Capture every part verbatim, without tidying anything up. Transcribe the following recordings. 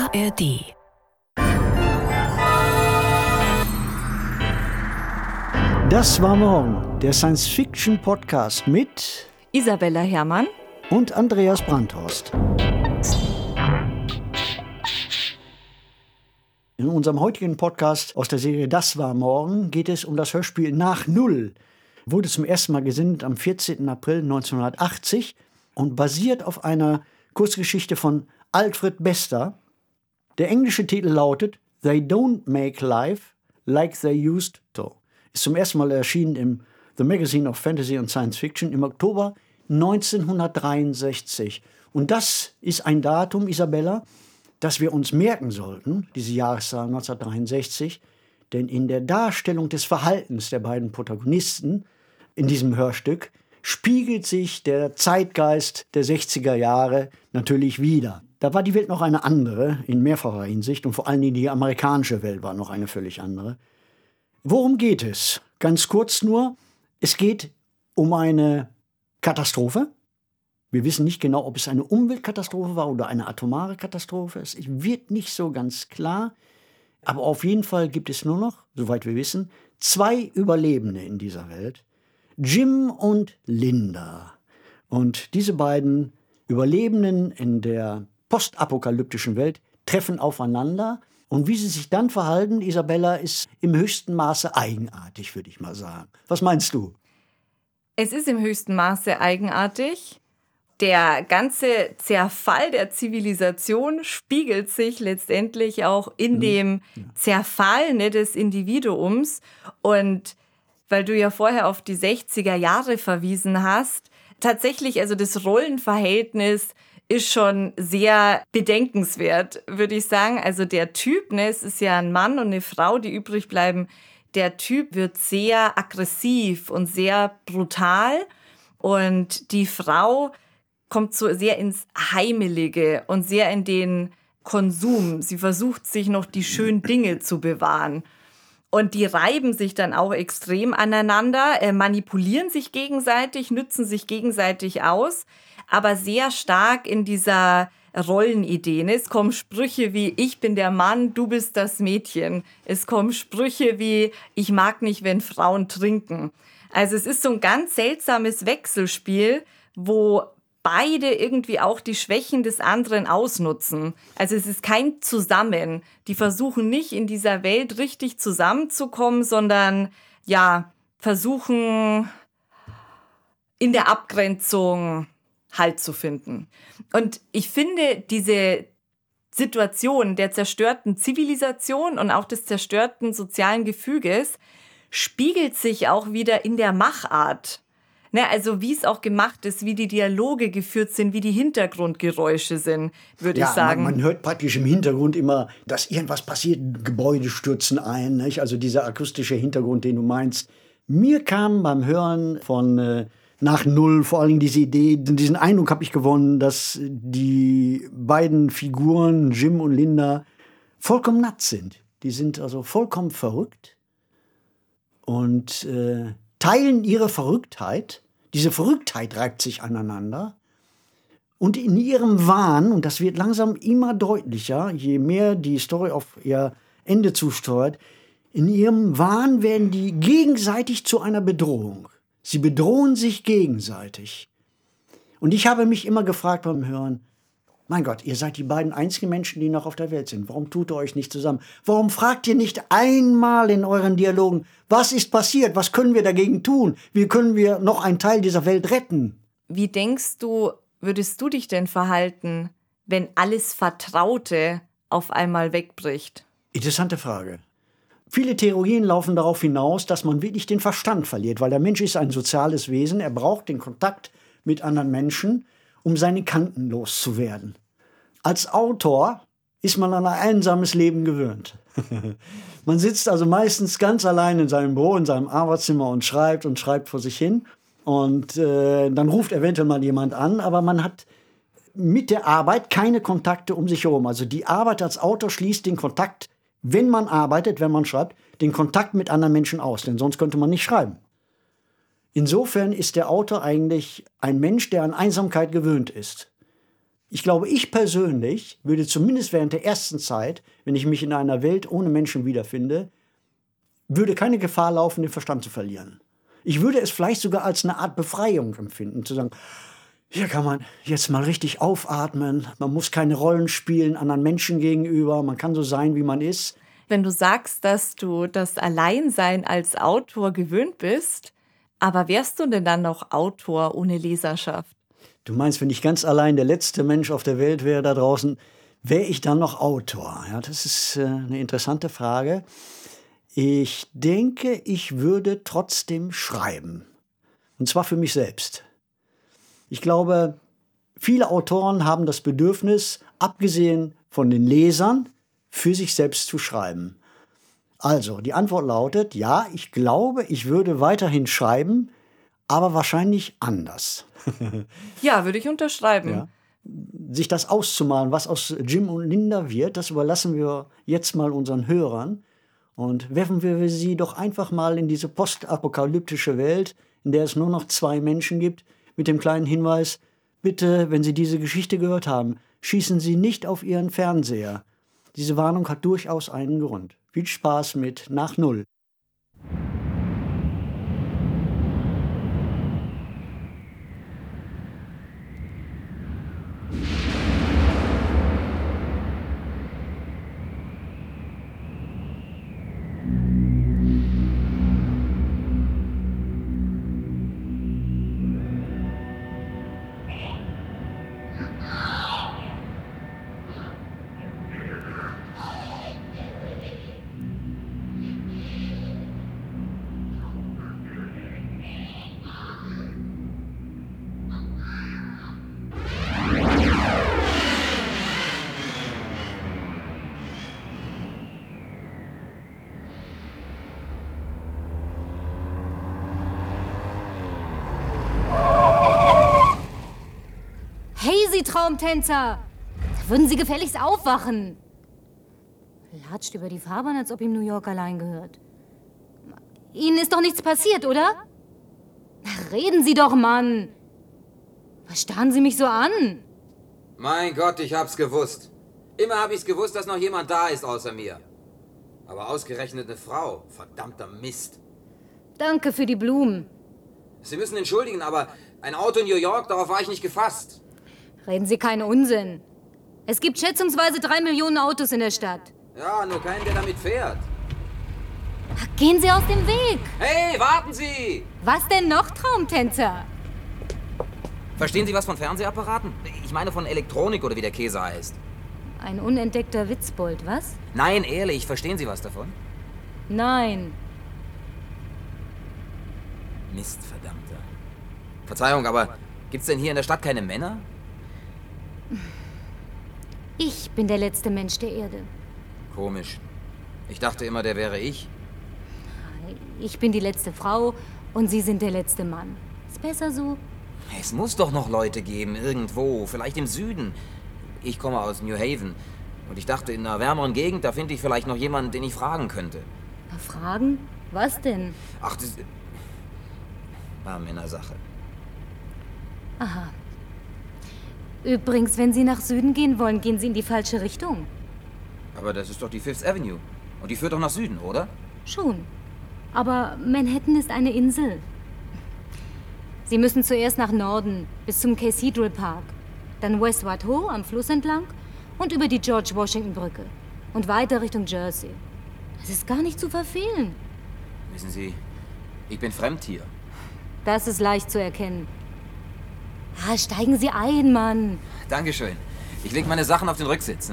A R D. Das war morgen, der Science-Fiction-Podcast mit Isabella Herrmann und Andreas Brandhorst. In unserem heutigen Podcast aus der Serie Das war morgen geht es um das Hörspiel Nach Null. Wurde zum ersten Mal gesendet am vierzehnten April neunzehnhundertachtzig und basiert auf einer Kurzgeschichte von Alfred Bester. Der englische Titel lautet They Don't Make Life Like They Used To. Ist zum ersten Mal erschienen im The Magazine of Fantasy and Science Fiction im Oktober neunzehnhundertdreiundsechzig. Und das ist ein Datum, Isabella, das wir uns merken sollten, diese Jahreszahl neunzehnhundertdreiundsechzig, denn in der Darstellung des Verhaltens der beiden Protagonisten in diesem Hörstück spiegelt sich der Zeitgeist der sechziger Jahre natürlich wider. Da war die Welt noch eine andere, in mehrfacher Hinsicht, und vor allen Dingen die amerikanische Welt war noch eine völlig andere. Worum geht es? Ganz kurz nur, es geht um eine Katastrophe. Wir wissen nicht genau, ob es eine Umweltkatastrophe war oder eine atomare Katastrophe. Es wird nicht so ganz klar. Aber auf jeden Fall gibt es nur noch, soweit wir wissen, zwei Überlebende in dieser Welt. Jim und Linda. Und diese beiden Überlebenden in der postapokalyptischen Welt treffen aufeinander. Und wie sie sich dann verhalten, Isabella, ist im höchsten Maße eigenartig, würde ich mal sagen. Was meinst du? Es ist im höchsten Maße eigenartig. Der ganze Zerfall der Zivilisation spiegelt sich letztendlich auch in mhm. dem Zerfall, ne, des Individuums. Und weil du ja vorher auf die sechziger Jahre verwiesen hast, tatsächlich, also das Rollenverhältnis ist schon sehr bedenkenswert, würde ich sagen. Also der Typ, ne, es ist ja ein Mann und eine Frau, die übrig bleiben, der Typ wird sehr aggressiv und sehr brutal und die Frau kommt so sehr ins Heimelige und sehr in den Konsum. Sie versucht sich noch die schönen Dinge zu bewahren. Und die reiben sich dann auch extrem aneinander, äh, manipulieren sich gegenseitig, nützen sich gegenseitig aus, aber sehr stark in dieser Rollenidee. Es kommen Sprüche wie, ich bin der Mann, du bist das Mädchen. Es kommen Sprüche wie, ich mag nicht, wenn Frauen trinken. Also es ist so ein ganz seltsames Wechselspiel, wo beide irgendwie auch die Schwächen des anderen ausnutzen. Also es ist kein Zusammen. Die versuchen nicht in dieser Welt richtig zusammenzukommen, sondern ja, versuchen in der Abgrenzung Halt zu finden. Und ich finde, diese Situation der zerstörten Zivilisation und auch des zerstörten sozialen Gefüges spiegelt sich auch wieder in der Machart. Ne, also wie es auch gemacht ist, wie die Dialoge geführt sind, wie die Hintergrundgeräusche sind, würde ja, ich sagen. Man, man hört praktisch im Hintergrund immer, dass irgendwas passiert, Gebäude stürzen ein, nicht? Also dieser akustische Hintergrund, den du meinst. Mir kam beim Hören von äh, Nach Null vor allen Dingen diese Idee, diesen Eindruck habe ich gewonnen, dass die beiden Figuren, Jim und Linda, vollkommen nuts sind. Die sind also vollkommen verrückt und äh, teilen ihre Verrücktheit. Diese Verrücktheit reibt sich aneinander. Und in ihrem Wahn, und das wird langsam immer deutlicher, je mehr die Story auf ihr Ende zusteuert, in ihrem Wahn werden die gegenseitig zu einer Bedrohung. Sie bedrohen sich gegenseitig. Und ich habe mich immer gefragt beim Hören, mein Gott, ihr seid die beiden einzigen Menschen, die noch auf der Welt sind. Warum tut ihr euch nicht zusammen? Warum fragt ihr nicht einmal in euren Dialogen, was ist passiert? Was können wir dagegen tun? Wie können wir noch einen Teil dieser Welt retten? Wie denkst du, würdest du dich denn verhalten, wenn alles Vertraute auf einmal wegbricht? Interessante Frage. Viele Theorien laufen darauf hinaus, dass man wirklich den Verstand verliert, weil der Mensch ist ein soziales Wesen. Er braucht den Kontakt mit anderen Menschen, um seine Kanten loszuwerden. Als Autor ist man an ein einsames Leben gewöhnt. Man sitzt also meistens ganz allein in seinem Büro, in seinem Arbeitszimmer und schreibt und schreibt vor sich hin. Und äh, dann ruft eventuell mal jemand an, aber man hat mit der Arbeit keine Kontakte um sich herum. Also die Arbeit als Autor schließt den Kontakt, wenn man arbeitet, wenn man schreibt, den Kontakt mit anderen Menschen aus, denn sonst könnte man nicht schreiben. Insofern ist der Autor eigentlich ein Mensch, der an Einsamkeit gewöhnt ist. Ich glaube, ich persönlich würde zumindest während der ersten Zeit, wenn ich mich in einer Welt ohne Menschen wiederfinde, würde keine Gefahr laufen, den Verstand zu verlieren. Ich würde es vielleicht sogar als eine Art Befreiung empfinden, zu sagen, hier kann man jetzt mal richtig aufatmen, man muss keine Rollen spielen anderen Menschen gegenüber, man kann so sein, wie man ist. Wenn du sagst, dass du das Alleinsein als Autor gewöhnt bist, aber wärst du denn dann noch Autor ohne Leserschaft? Du meinst, wenn ich ganz allein der letzte Mensch auf der Welt wäre da draußen, wäre ich dann noch Autor? Ja, das ist äh, eine interessante Frage. Ich denke, ich würde trotzdem schreiben. Und zwar für mich selbst. Ich glaube, viele Autoren haben das Bedürfnis, abgesehen von den Lesern, für sich selbst zu schreiben. Also, die Antwort lautet, ja, ich glaube, ich würde weiterhin schreiben, aber wahrscheinlich anders. Ja, würde ich unterschreiben. Ja. Sich das auszumalen, was aus Jim und Linda wird, das überlassen wir jetzt mal unseren Hörern. Und werfen wir sie doch einfach mal in diese postapokalyptische Welt, in der es nur noch zwei Menschen gibt, mit dem kleinen Hinweis, bitte, wenn Sie diese Geschichte gehört haben, schießen Sie nicht auf Ihren Fernseher. Diese Warnung hat durchaus einen Grund. Viel Spaß mit Nach Null. Sie Traumtänzer! Da würden Sie gefälligst aufwachen. Latscht über die Fahrbahn, als ob ihm New York allein gehört. Ihnen ist doch nichts passiert, oder? Na, reden Sie doch, Mann! Was starren Sie mich so an? Mein Gott, ich hab's gewusst. Immer hab ich's gewusst, dass noch jemand da ist außer mir. Aber ausgerechnet eine Frau. Verdammter Mist. Danke für die Blumen. Sie müssen entschuldigen, aber ein Auto in New York, darauf war ich nicht gefasst. Reden Sie keinen Unsinn. Es gibt schätzungsweise drei Millionen Autos in der Stadt. Ja, nur keinen, der damit fährt. Gehen Sie aus dem Weg! Hey, warten Sie! Was denn noch, Traumtänzer? Verstehen Sie was von Fernsehapparaten? Ich meine von Elektronik oder wie der Käse heißt. Ein unentdeckter Witzbold, was? Nein, ehrlich, verstehen Sie was davon? Nein. Mist, verdammter. Verzeihung, aber gibt's denn hier in der Stadt keine Männer? Ich bin der letzte Mensch der Erde. Komisch. Ich dachte immer, der wäre ich. Ich bin die letzte Frau und Sie sind der letzte Mann. Ist besser so? Es muss doch noch Leute geben, irgendwo, vielleicht im Süden. Ich komme aus New Haven und ich dachte, in einer wärmeren Gegend, da finde ich vielleicht noch jemanden, den ich fragen könnte. Na, fragen? Was denn? Ach, das war Männersache. Aha. Übrigens, wenn Sie nach Süden gehen wollen, gehen Sie in die falsche Richtung. Aber das ist doch die Fifth Avenue. Und die führt doch nach Süden, oder? Schon. Aber Manhattan ist eine Insel. Sie müssen zuerst nach Norden, bis zum Cathedral Park. Dann West Whitehall am Fluss entlang und über die George Washington Brücke. Und weiter Richtung Jersey. Das ist gar nicht zu verfehlen. Wissen Sie, ich bin fremd hier. Das ist leicht zu erkennen. Ah, steigen Sie ein, Mann. Dankeschön. Ich leg meine Sachen auf den Rücksitz. Ne?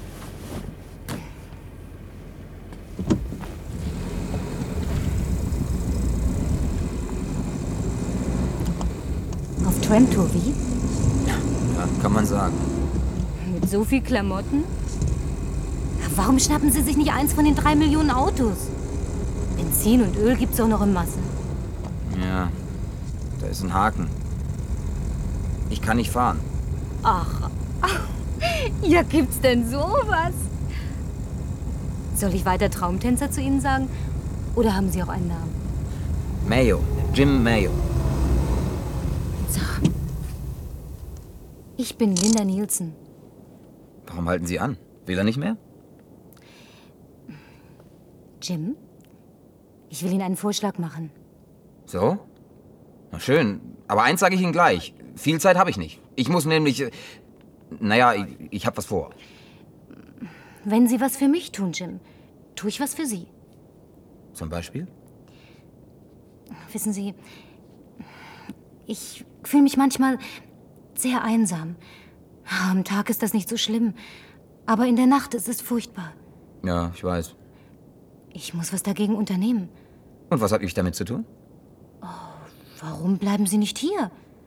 Auf Tramtour, wie? Ja, kann man sagen. Mit so viel Klamotten? Warum schnappen Sie sich nicht eins von den drei Millionen Autos? Benzin und Öl gibt's auch noch in Massen. Ja, da ist ein Haken. Ich kann nicht fahren. Ach, ja, gibt's denn sowas? Soll ich weiter Traumtänzer zu Ihnen sagen? Oder haben Sie auch einen Namen? Mayo, Jim Mayo. So. Ich bin Linda Nielsen. Warum halten Sie an? Will er nicht mehr? Jim, ich will Ihnen einen Vorschlag machen. So? Na schön. Aber eins sage ich Ihnen gleich. Viel Zeit habe ich nicht. Ich muss nämlich... äh, Naja, ich, ich habe was vor. Wenn Sie was für mich tun, Jim, tue ich was für Sie. Zum Beispiel? Wissen Sie, ich fühle mich manchmal sehr einsam. Am Tag ist das nicht so schlimm, aber in der Nacht ist es furchtbar. Ja, ich weiß. Ich muss was dagegen unternehmen. Und was habe ich damit zu tun? Warum bleiben Sie nicht hier?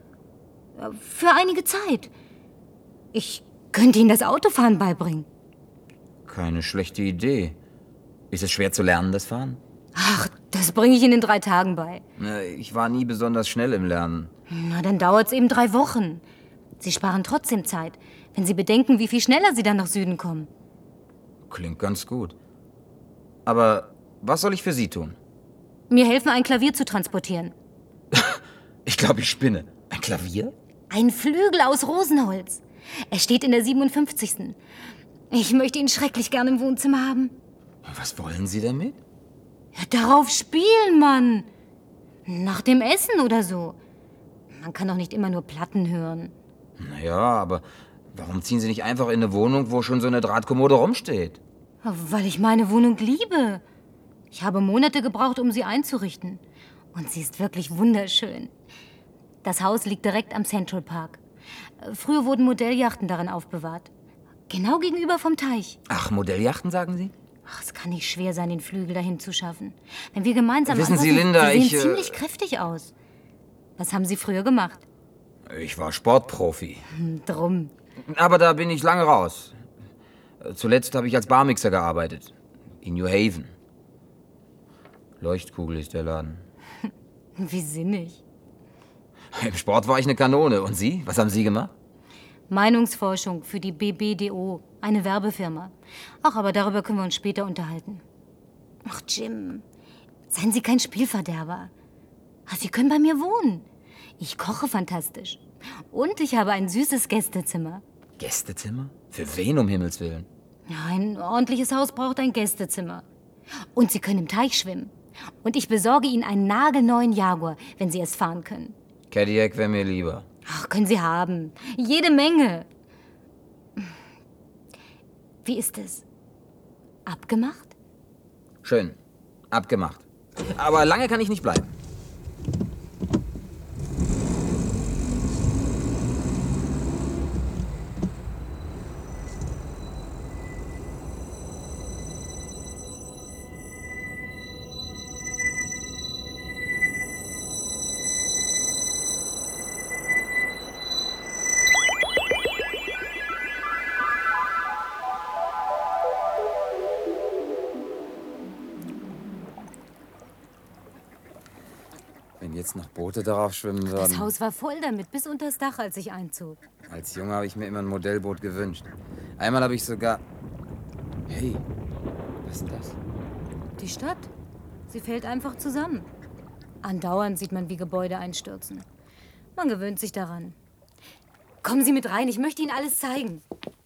Für einige Zeit. Ich könnte Ihnen das Autofahren beibringen. Keine schlechte Idee. Ist es schwer zu lernen, das Fahren? Ach, das bringe ich Ihnen in drei Tagen bei. Na, ich war nie besonders schnell im Lernen. Na, dann dauert es eben drei Wochen. Sie sparen trotzdem Zeit, wenn Sie bedenken, wie viel schneller Sie dann nach Süden kommen. Klingt ganz gut. Aber was soll ich für Sie tun? Mir helfen, ein Klavier zu transportieren. Ich glaube, ich spinne. Ein Klavier? Ein Flügel aus Rosenholz. Er steht in der siebenundfünfzigsten. Ich möchte ihn schrecklich gerne im Wohnzimmer haben. Was wollen Sie damit? Ja, darauf spielen, Mann. Nach dem Essen oder so. Man kann doch nicht immer nur Platten hören. Naja, aber warum ziehen Sie nicht einfach in eine Wohnung, wo schon so eine Drahtkommode rumsteht? Weil ich meine Wohnung liebe. Ich habe Monate gebraucht, um sie einzurichten. Und sie ist wirklich wunderschön. Das Haus liegt direkt am Central Park. Früher wurden Modelljachten darin aufbewahrt. Genau gegenüber vom Teich. Ach, Modelljachten, sagen Sie? Ach, es kann nicht schwer sein, den Flügel dahin zu schaffen. Wenn wir gemeinsam... Wissen Sie, anfassen, Linda, Sie sehen ich, äh, ziemlich kräftig aus. Was haben Sie früher gemacht? Ich war Sportprofi. Hm, drum. Aber da bin ich lange raus. Zuletzt habe ich als Barmixer gearbeitet. In New Haven. Leuchtkugel ist der Laden. Wie sinnig. Im Sport war ich eine Kanone. Und Sie? Was haben Sie gemacht? Meinungsforschung für die B B D O, eine Werbefirma. Ach, aber darüber können wir uns später unterhalten. Ach, Jim, seien Sie kein Spielverderber. Ach, Sie können bei mir wohnen. Ich koche fantastisch. Und ich habe ein süßes Gästezimmer. Gästezimmer? Für wen, um Himmels Willen? Ja, ein ordentliches Haus braucht ein Gästezimmer. Und Sie können im Teich schwimmen. Und ich besorge Ihnen einen nagelneuen Jaguar, wenn Sie es fahren können. Cadillac wäre mir lieber. Ach, können Sie haben. Jede Menge. Wie ist es? Abgemacht? Schön. Abgemacht. Aber lange kann ich nicht bleiben. Wenn jetzt noch Boote darauf schwimmen würden. Das Haus war voll damit, bis unters Dach, als ich einzog. Als Junge habe ich mir immer ein Modellboot gewünscht. Einmal habe ich sogar... Hey, was ist denn das? Die Stadt, sie fällt einfach zusammen. Andauernd sieht man, wie Gebäude einstürzen. Man gewöhnt sich daran. Kommen Sie mit rein, ich möchte Ihnen alles zeigen.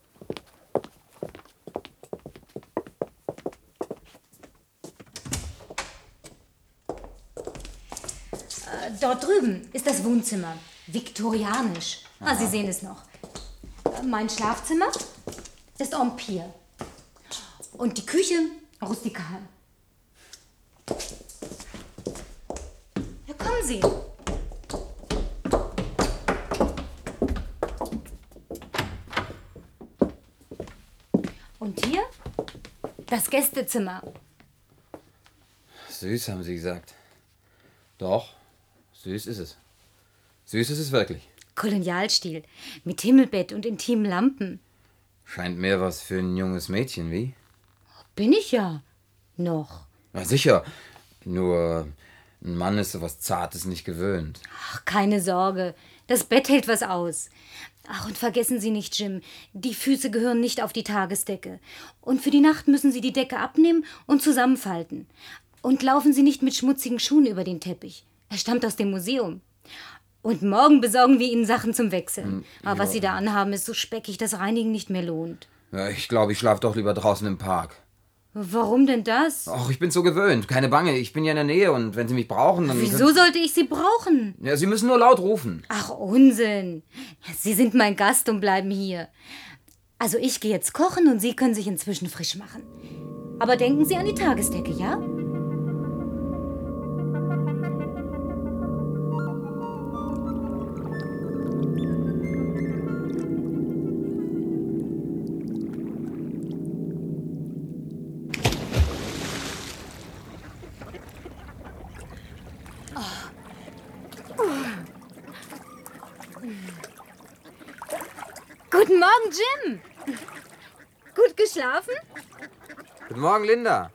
Äh, dort drüben ist das Wohnzimmer. Viktorianisch. Ah, Sie sehen es noch. Äh, mein Schlafzimmer ist Empire. Und die Küche rustikal. Ja, kommen Sie. Und hier das Gästezimmer. Süß, haben Sie gesagt. Doch, süß ist es. Süß ist es wirklich. Kolonialstil, mit Himmelbett und intimen Lampen. Scheint mehr was für ein junges Mädchen, wie? Bin ich ja. Noch. Na sicher. Nur ein Mann ist so was Zartes nicht gewöhnt. Ach, keine Sorge. Das Bett hält was aus. Ach, und vergessen Sie nicht, Jim, die Füße gehören nicht auf die Tagesdecke. Und für die Nacht müssen Sie die Decke abnehmen und zusammenfalten. Und laufen Sie nicht mit schmutzigen Schuhen über den Teppich. Er stammt aus dem Museum. Und morgen besorgen wir Ihnen Sachen zum Wechseln. Hm, Aber was Sie da anhaben, ist so speckig, dass Reinigen nicht mehr lohnt. Ja, ich glaube, ich schlafe doch lieber draußen im Park. Warum denn das? Ach, ich bin so gewöhnt. Keine Bange, ich bin ja in der Nähe und wenn Sie mich brauchen, dann... Wieso sollte ich Sie brauchen? Ja, Sie müssen nur laut rufen. Ach, Unsinn. Sie sind mein Gast und bleiben hier. Also ich gehe jetzt kochen und Sie können sich inzwischen frisch machen. Aber denken Sie an die Tagesdecke, ja? Guten Morgen, Jim. Gut geschlafen? Guten Morgen, Linda.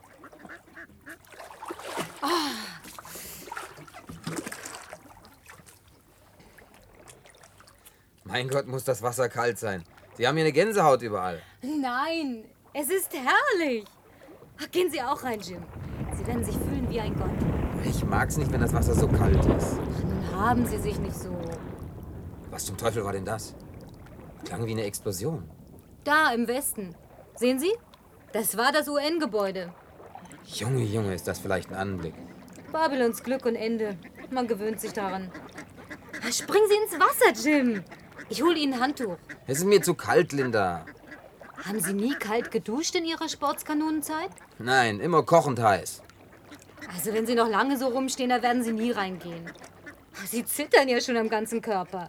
Mein Gott, muss das Wasser kalt sein. Sie haben hier eine Gänsehaut überall. Nein, es ist herrlich. Ach, gehen Sie auch rein, Jim. Sie werden sich fühlen wie ein Gott. Ich mag's nicht, wenn das Wasser so kalt ist. Ach, nun haben Sie sich nicht so. Was zum Teufel war denn das? Klang wie eine Explosion. Da im Westen. Sehen Sie? Das war das U N-Gebäude. Junge, Junge, ist das vielleicht ein Anblick. Babylons Glück und Ende. Man gewöhnt sich daran. Springen Sie ins Wasser, Jim. Ich hole Ihnen ein Handtuch. Es ist mir zu kalt, Linda. Haben Sie nie kalt geduscht in Ihrer Sportskanonenzeit? Nein, immer kochend heiß. Also wenn Sie noch lange so rumstehen, da werden Sie nie reingehen. Sie zittern ja schon am ganzen Körper.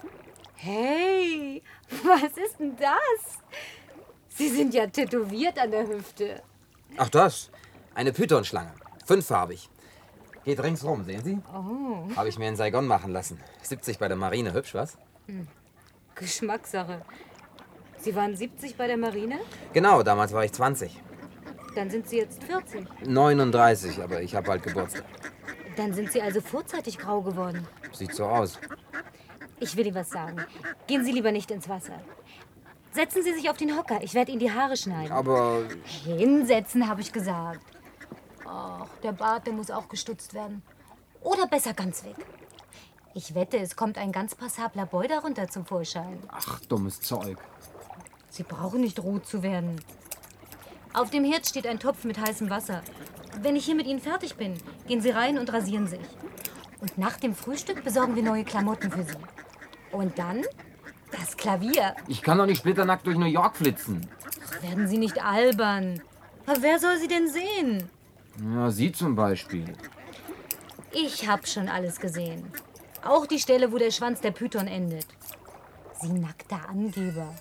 Hey, was ist denn das? Sie sind ja tätowiert an der Hüfte. Ach das, eine Pythonschlange. Fünffarbig. Geht ringsrum, sehen Sie? Oh. Habe ich mir in Saigon machen lassen. siebzig bei der Marine, hübsch, was? Hm. Geschmackssache. Sie waren siebzig bei der Marine? Genau, damals war ich zwanzig. Dann sind Sie jetzt vierzig. neununddreißig, aber ich habe bald Geburtstag. Dann sind Sie also vorzeitig grau geworden. Sieht so aus. Ich will Ihnen was sagen. Gehen Sie lieber nicht ins Wasser. Setzen Sie sich auf den Hocker. Ich werde Ihnen die Haare schneiden. Aber Hinsetzen, habe ich gesagt. Ach, der Bart, der muss auch gestutzt werden. Oder besser ganz weg. Ich wette, es kommt ein ganz passabler Boy darunter zum Vorschein. ach, dummes Zeug. Sie brauchen nicht rot zu werden. Auf dem Herd steht ein Topf mit heißem Wasser. Wenn ich hier mit Ihnen fertig bin, gehen Sie rein und rasieren sich. Und nach dem Frühstück besorgen wir neue Klamotten für Sie. Und dann das Klavier. Ich kann doch nicht splitternackt durch New York flitzen. Ach, werden Sie nicht albern. Aber wer soll Sie denn sehen? Ja, Sie zum Beispiel. Ich hab schon alles gesehen. Auch die Stelle, wo der Schwanz der Python endet. Sie nackter Angeber.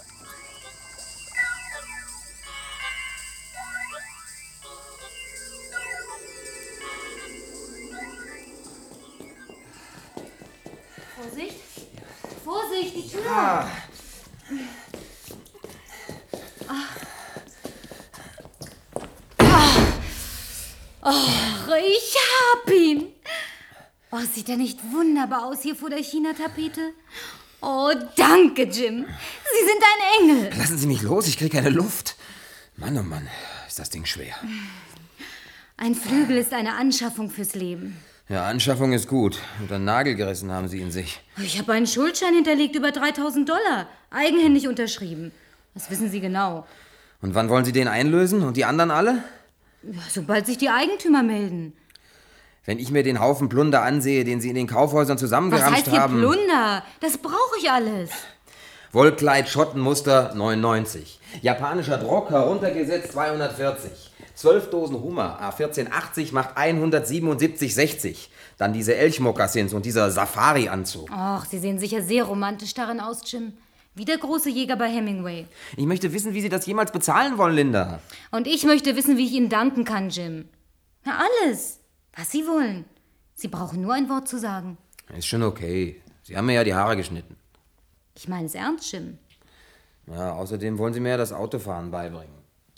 Vorsicht! Vorsicht, die Tür! Ah. Ach, ich hab ihn! Oh, sieht er nicht wunderbar aus hier vor der China-Tapete? Oh, danke, Jim. Sie sind ein Engel. Lassen Sie mich los, ich kriege keine Luft. Mann, oh Mann, ist das Ding schwer. Ein Flügel ist eine Anschaffung fürs Leben. Ja, Anschaffung ist gut. Und einen Nagel gerissen haben Sie in sich. Ich habe einen Schuldschein hinterlegt über dreitausend Dollar. Eigenhändig unterschrieben. Das wissen Sie genau. Und wann wollen Sie den einlösen? Und die anderen alle? Ja, sobald sich die Eigentümer melden. Wenn ich mir den Haufen Plunder ansehe, den Sie in den Kaufhäusern Was zusammengeramscht heißt hier haben... Plunder? Das brauche ich alles. Wollkleid, Schottenmuster, neunundneunzig. Japanischer Druck, heruntergesetzt, zweihundertvierzig. zwölf Dosen Hummer, A vierzehn achtzig macht hundertsiebenundsiebzig sechzig. Dann diese Elchmokassins und dieser Safari-Anzug. Ach, Sie sehen sicher sehr romantisch darin aus, Jim. Wie der große Jäger bei Hemingway. Ich möchte wissen, wie Sie das jemals bezahlen wollen, Linda. Und ich möchte wissen, wie ich Ihnen danken kann, Jim. Na, alles. Was Sie wollen. Sie brauchen nur ein Wort zu sagen. Ist schon okay. Sie haben mir ja die Haare geschnitten. Ich meine es ernst, Jim. Ja, außerdem wollen Sie mir ja das Autofahren beibringen.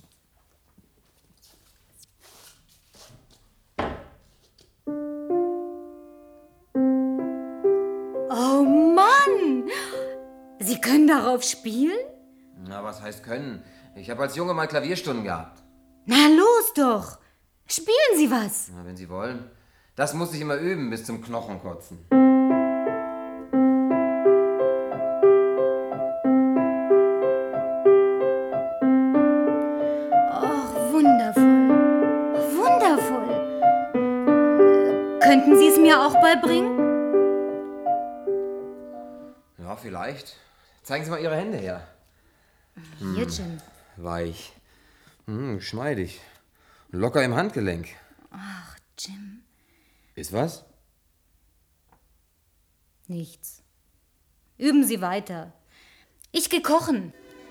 Oh Mann! Sie können darauf spielen? Na, was heißt können? Ich habe als Junge mal Klavierstunden gehabt. Na los doch! Spielen Sie was! Na, wenn Sie wollen. Das muss ich immer üben, bis zum Knochenkotzen. Könnten Sie es mir auch beibringen? Ja, vielleicht. Zeigen Sie mal Ihre Hände her. Hier, Jim. Weich. Hm, geschmeidig. Locker im Handgelenk. Ach, Jim. Ist was? Nichts. Üben Sie weiter. Ich geh kochen.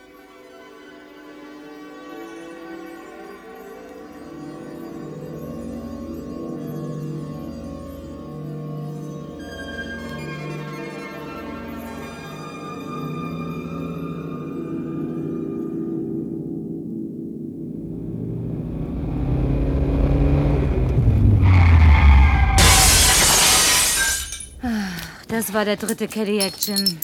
Das war der dritte Cadillac, Jim.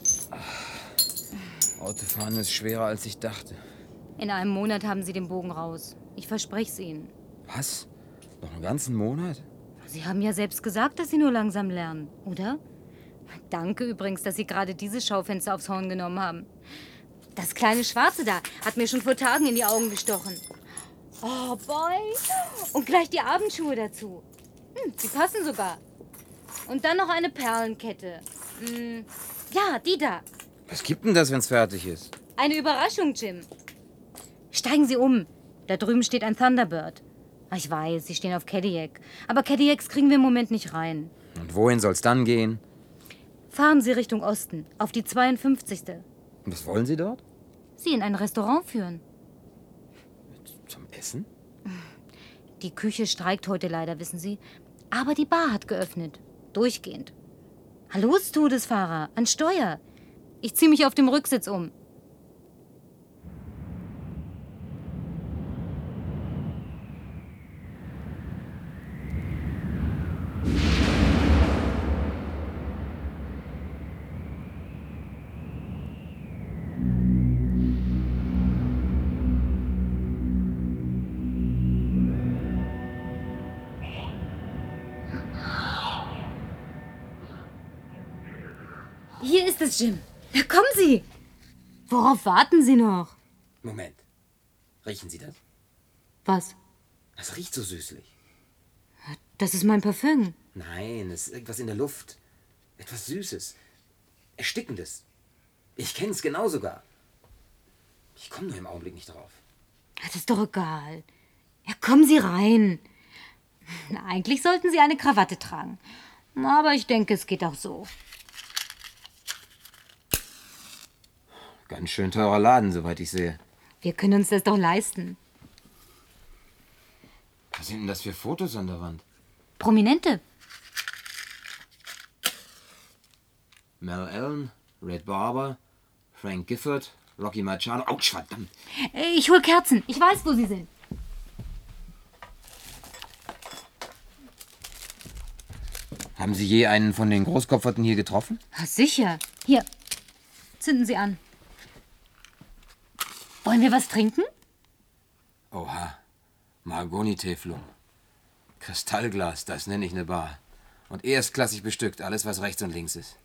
Autofahren ist schwerer, als ich dachte. In einem Monat haben Sie den Bogen raus. Ich verspreche es Ihnen. Was? Noch einen ganzen Monat? Sie haben ja selbst gesagt, dass Sie nur langsam lernen, oder? Danke übrigens, dass Sie gerade dieses Schaufenster aufs Horn genommen haben. Das kleine Schwarze da hat mir schon vor Tagen in die Augen gestochen. Oh, boy. Und gleich die Abendschuhe dazu. Hm, die passen sogar. Und dann noch eine Perlenkette. Hm, ja, die da. Was gibt denn das, wenn's fertig ist? Eine Überraschung, Jim. Steigen Sie um. Da drüben steht ein Thunderbird. Ich weiß, Sie stehen auf Cadillac. Aber Cadillacs kriegen wir im Moment nicht rein. Und wohin soll's dann gehen? Fahren Sie Richtung Osten, auf die zweiundfünfzigste. Und was wollen Sie dort? Sie in ein Restaurant führen. Zum Essen? Die Küche streikt heute leider, wissen Sie. Aber die Bar hat geöffnet. Durchgehend. Los, Todesfahrer, an Steuer. Ich ziehe mich auf dem Rücksitz um. Hier ist es, Jim. Na, kommen Sie. Worauf warten Sie noch? Moment. Riechen Sie das? Was? Das riecht so süßlich. Das ist mein Parfüm. Nein, es ist irgendwas in der Luft. Etwas Süßes. Erstickendes. Ich kenne es genau sogar. Ich komme nur im Augenblick nicht drauf. Das ist doch egal. Ja, kommen Sie rein. Eigentlich sollten Sie eine Krawatte tragen. Aber ich denke, es geht auch so. Ganz schön teurer Laden, soweit ich sehe. Wir können uns das doch leisten. Was sind denn das für Fotos an der Wand? Prominente. Mel Allen, Red Barber, Frank Gifford, Rocky Machado. Autsch, verdammt. Ich hol Kerzen. Ich weiß, wo sie sind. Haben Sie je einen von den Großkopferten hier getroffen? Ah, sicher. Hier, zünden Sie an. Wollen wir was trinken? Oha, Mahagoni-Teflon. Kristallglas, das nenne ich eine Bar. Und erstklassig bestückt, alles was rechts und links ist.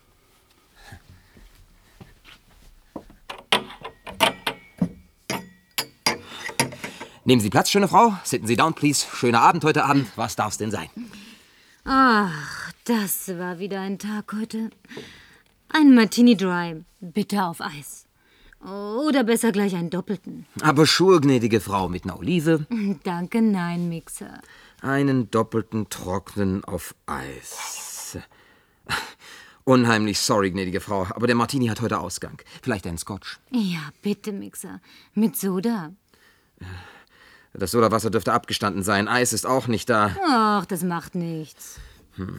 Nehmen Sie Platz, schöne Frau. Sitten Sie down, please. Schöner Abend heute Abend. Was darf's denn sein? Ach, das war wieder ein Tag heute. Ein Martini Dry, bitter auf Eis. Oder besser gleich einen doppelten. Aber Schuhe, gnädige Frau, mit einer Olive. Danke, nein, Mixer. Einen doppelten trockenen auf Eis. Unheimlich sorry, gnädige Frau, aber der Martini hat heute Ausgang. Vielleicht einen Scotch. Ja, bitte, Mixer. Mit Soda. Das Sodawasser dürfte abgestanden sein. Eis ist auch nicht da. Ach, das macht nichts. Hm.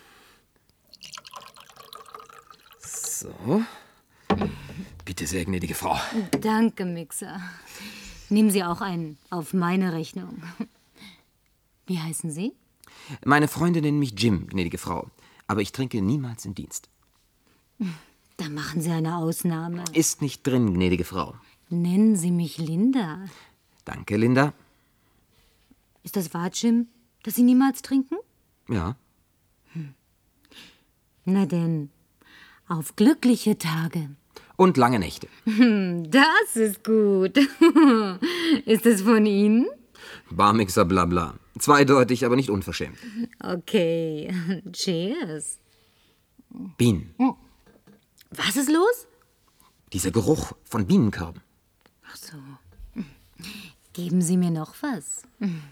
So. Bitte sehr, gnädige Frau. Danke, Mixer. Nehmen Sie auch einen auf meine Rechnung. Wie heißen Sie? Meine Freunde nennen mich Jim, gnädige Frau. Aber ich trinke niemals im Dienst. Da machen Sie eine Ausnahme. Ist nicht drin, gnädige Frau. Nennen Sie mich Linda. Danke, Linda. Ist das wahr, Jim, dass Sie niemals trinken? Ja. Hm. Na denn, auf glückliche Tage. Und lange Nächte. Das ist gut. Ist es von Ihnen? Barmixer Blabla. Zweideutig, aber nicht unverschämt. Okay, cheers. Bienen. Was ist los? Dieser Geruch von Bienenkörben. Ach so. Geben Sie mir noch was.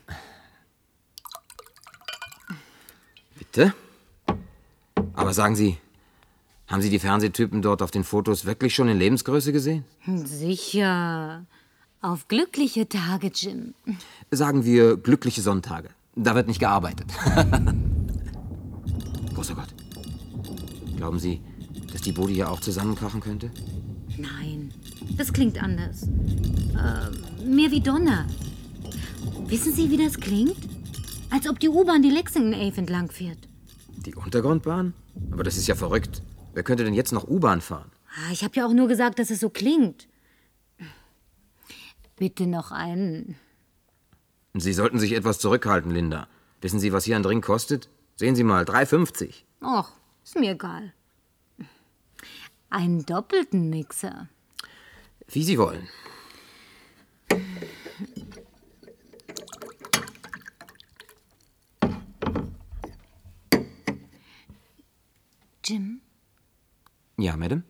Bitte? Aber sagen Sie, haben Sie die Fernsehtypen dort auf den Fotos wirklich schon in Lebensgröße gesehen? Sicher. Auf glückliche Tage, Jim. Sagen wir glückliche Sonntage. Da wird nicht gearbeitet. Großer Gott. Glauben Sie, dass die Bude hier auch zusammenkrachen könnte? Nein, das klingt anders. Äh, mehr wie Donner. Wissen Sie, wie das klingt? Als ob die U-Bahn die Lexington Ave entlang fährt. Die Untergrundbahn? Aber das ist ja verrückt. Wer könnte denn jetzt noch U-Bahn fahren? Ah, ich habe ja auch nur gesagt, dass es so klingt. Bitte noch einen. Sie sollten sich etwas zurückhalten, Linda. Wissen Sie, was hier ein Drink kostet? Sehen Sie mal, drei fünfzig. Och, ist mir egal. Einen doppelten Mixer. Wie Sie wollen. Jim? Ja, Madame?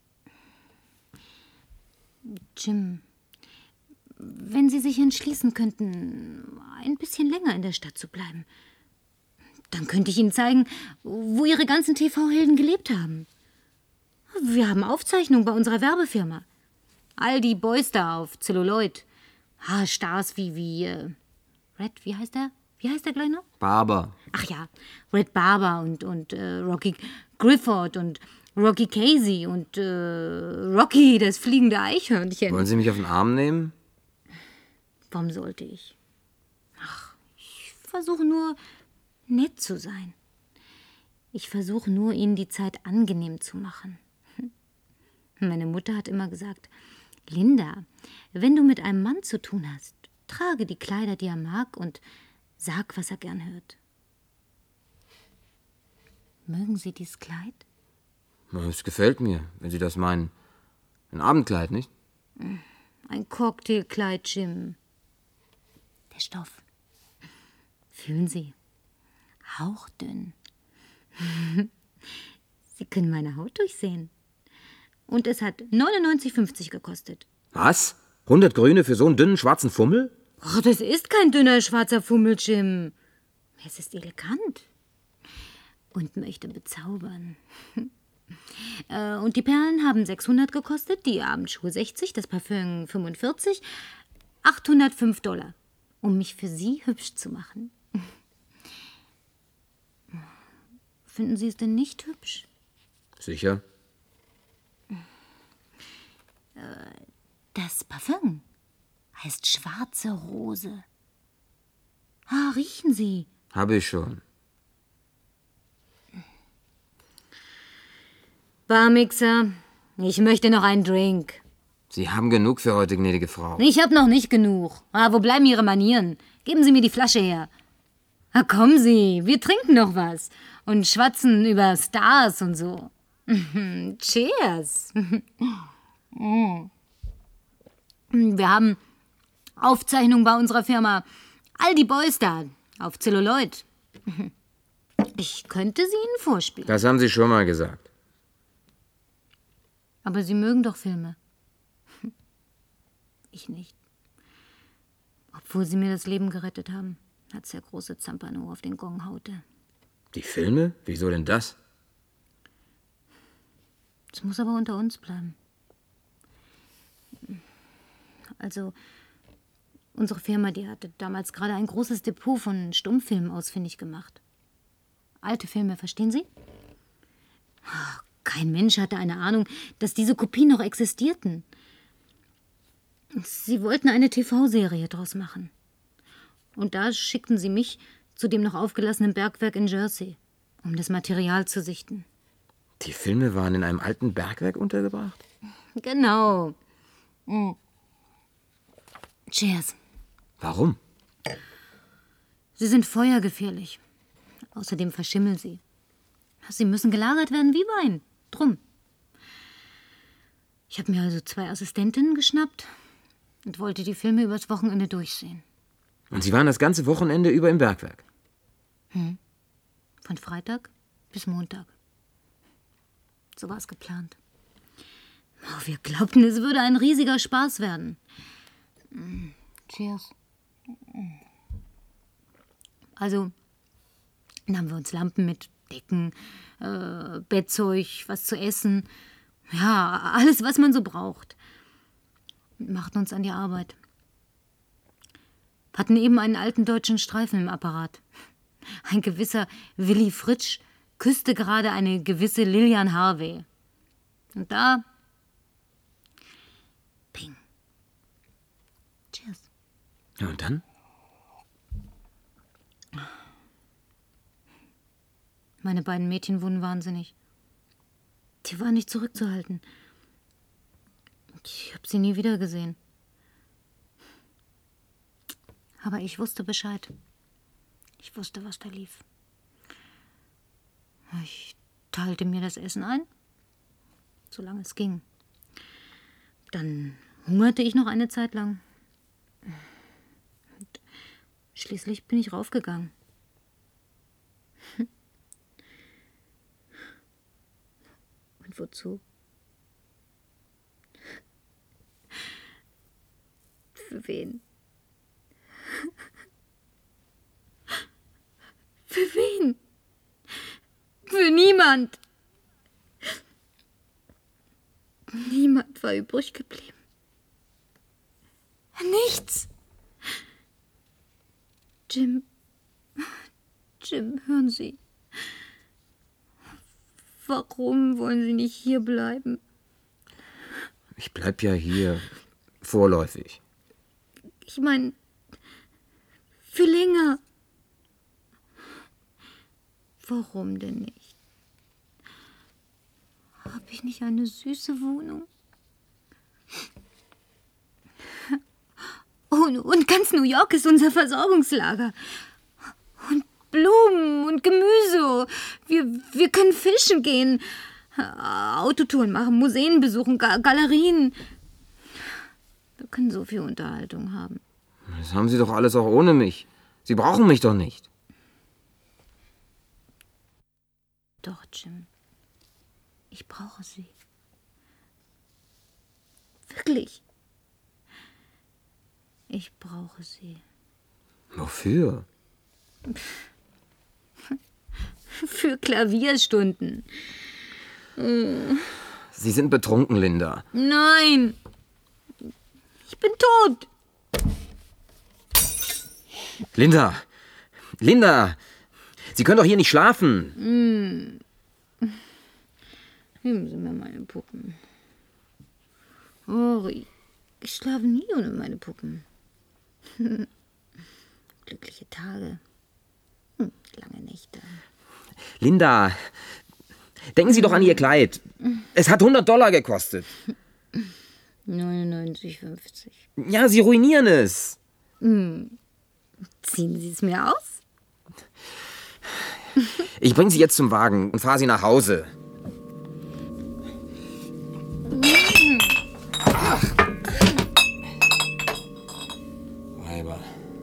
Jim, wenn Sie sich entschließen könnten, ein bisschen länger in der Stadt zu bleiben, dann könnte ich Ihnen zeigen, wo Ihre ganzen T V-Helden gelebt haben. Wir haben Aufzeichnungen bei unserer Werbefirma. All die Boys da auf Celluloid. Ah, Stars wie, wie, äh, Red, wie heißt der? Wie heißt der gleich noch? Barber. Ach ja, Red Barber und, und äh, Rocky Grifford und Rocky Casey und äh, Rocky, das fliegende Eichhörnchen. Wollen Sie mich auf den Arm nehmen? Warum sollte ich? Ach, ich versuche nur, nett zu sein. Ich versuche nur, Ihnen die Zeit angenehm zu machen. Meine Mutter hat immer gesagt, Linda, wenn du mit einem Mann zu tun hast, trage die Kleider, die er mag und sag, was er gern hört. Mögen Sie dieses Kleid? Es gefällt mir, wenn Sie das meinen. Ein Abendkleid, nicht? Ein Cocktailkleid, Jim. Der Stoff. Fühlen Sie. Hauchdünn. Sie können meine Haut durchsehen. Und es hat neunundneunzig fünfzig gekostet. Was? hundert Grüne für so einen dünnen schwarzen Fummel? Oh, das ist kein dünner schwarzer Fummel, Jim. Es ist elegant. Und möchte bezaubern. äh, und die Perlen haben sechshundert gekostet, die Abendschuhe sechzig, das Parfüm fünfundvierzig, achthundertfünf Dollar, um mich für Sie hübsch zu machen. Finden Sie es denn nicht hübsch? Sicher. Das Parfüm heißt Schwarze Rose. Ah, riechen Sie. Habe ich schon. Barmixer, ich möchte noch einen Drink. Sie haben genug für heute, gnädige Frau. Ich hab noch nicht genug. Ah, wo bleiben Ihre Manieren? Geben Sie mir die Flasche her. Ah, kommen Sie, wir trinken noch was und schwatzen über Stars und so. Cheers. Wir haben Aufzeichnungen bei unserer Firma. All die Boys da auf Celluloid. Ich könnte sie Ihnen vorspielen. Das haben Sie schon mal gesagt. Aber Sie mögen doch Filme. Ich nicht. Obwohl Sie mir das Leben gerettet haben, als der große Zampano auf den Gong haute. Die Filme? Wieso denn das? Es muss aber unter uns bleiben. Also, unsere Firma, die hatte damals gerade ein großes Depot von Stummfilmen ausfindig gemacht. Alte Filme, verstehen Sie? Kein Mensch hatte eine Ahnung, dass diese Kopien noch existierten. Sie wollten eine T V-Serie draus machen. Und da schickten sie mich zu dem noch aufgelassenen Bergwerk in Jersey, um das Material zu sichten. Die Filme waren in einem alten Bergwerk untergebracht? Genau. Mm. Cheers. Warum? Sie sind feuergefährlich. Außerdem verschimmeln sie. Sie müssen gelagert werden wie Wein. Drum. Ich habe mir also zwei Assistentinnen geschnappt und wollte die Filme übers Wochenende durchsehen. Und Sie waren das ganze Wochenende über im Bergwerk? Hm. Von Freitag bis Montag. So war es geplant. Oh, wir glaubten, es würde ein riesiger Spaß werden. Mm, cheers. Also, dann haben wir uns Lampen mit Decken, äh, Bettzeug, was zu essen. Ja, alles, was man so braucht. Und machten uns an die Arbeit. Hatten eben einen alten deutschen Streifen im Apparat. Ein gewisser Willy Fritsch küsste gerade eine gewisse Lilian Harvey. Und da... Ping. Cheers. Ja, und dann? Meine beiden Mädchen wurden wahnsinnig. Die waren nicht zurückzuhalten. Ich habe sie nie wieder gesehen. Aber ich wusste Bescheid. Ich wusste, was da lief. Ich teilte mir das Essen ein, solange es ging. Dann hungerte ich noch eine Zeit lang. Und schließlich bin ich raufgegangen. Und wozu? Für wen? Für wen? Für niemand. Niemand war übrig geblieben. Nichts. Jim, Jim, hören Sie. Warum wollen Sie nicht hier bleiben? Ich bleib ja hier vorläufig. Ich meine, für länger. Warum denn nicht? Habe ich nicht eine süße Wohnung? Und, und ganz New York ist unser Versorgungslager. Und Blumen und Gemüse. Wir, wir können fischen gehen, Autotouren machen, Museen besuchen, Ga- Galerien. Wir können so viel Unterhaltung haben. Das haben Sie doch alles auch ohne mich. Sie brauchen mich doch nicht. Doch, Jim. Ich brauche Sie. Wirklich. Ich brauche Sie. Wofür? Für Klavierstunden. Sie sind betrunken, Linda. Nein. Ich bin tot. Linda! Linda! Sie können doch hier nicht schlafen. Geben Sie mir meine Puppen. Oh, ich, ich schlafe nie ohne meine Puppen. Glückliche Tage. Hm, lange Nächte. Linda, denken Sie doch an Ihr Kleid. Es hat hundert Dollar gekostet. neunundneunzig fünfzig. Ja, Sie ruinieren es. Ziehen Sie es mir aus? Ich bringe Sie jetzt zum Wagen und fahre Sie nach Hause. Weiber.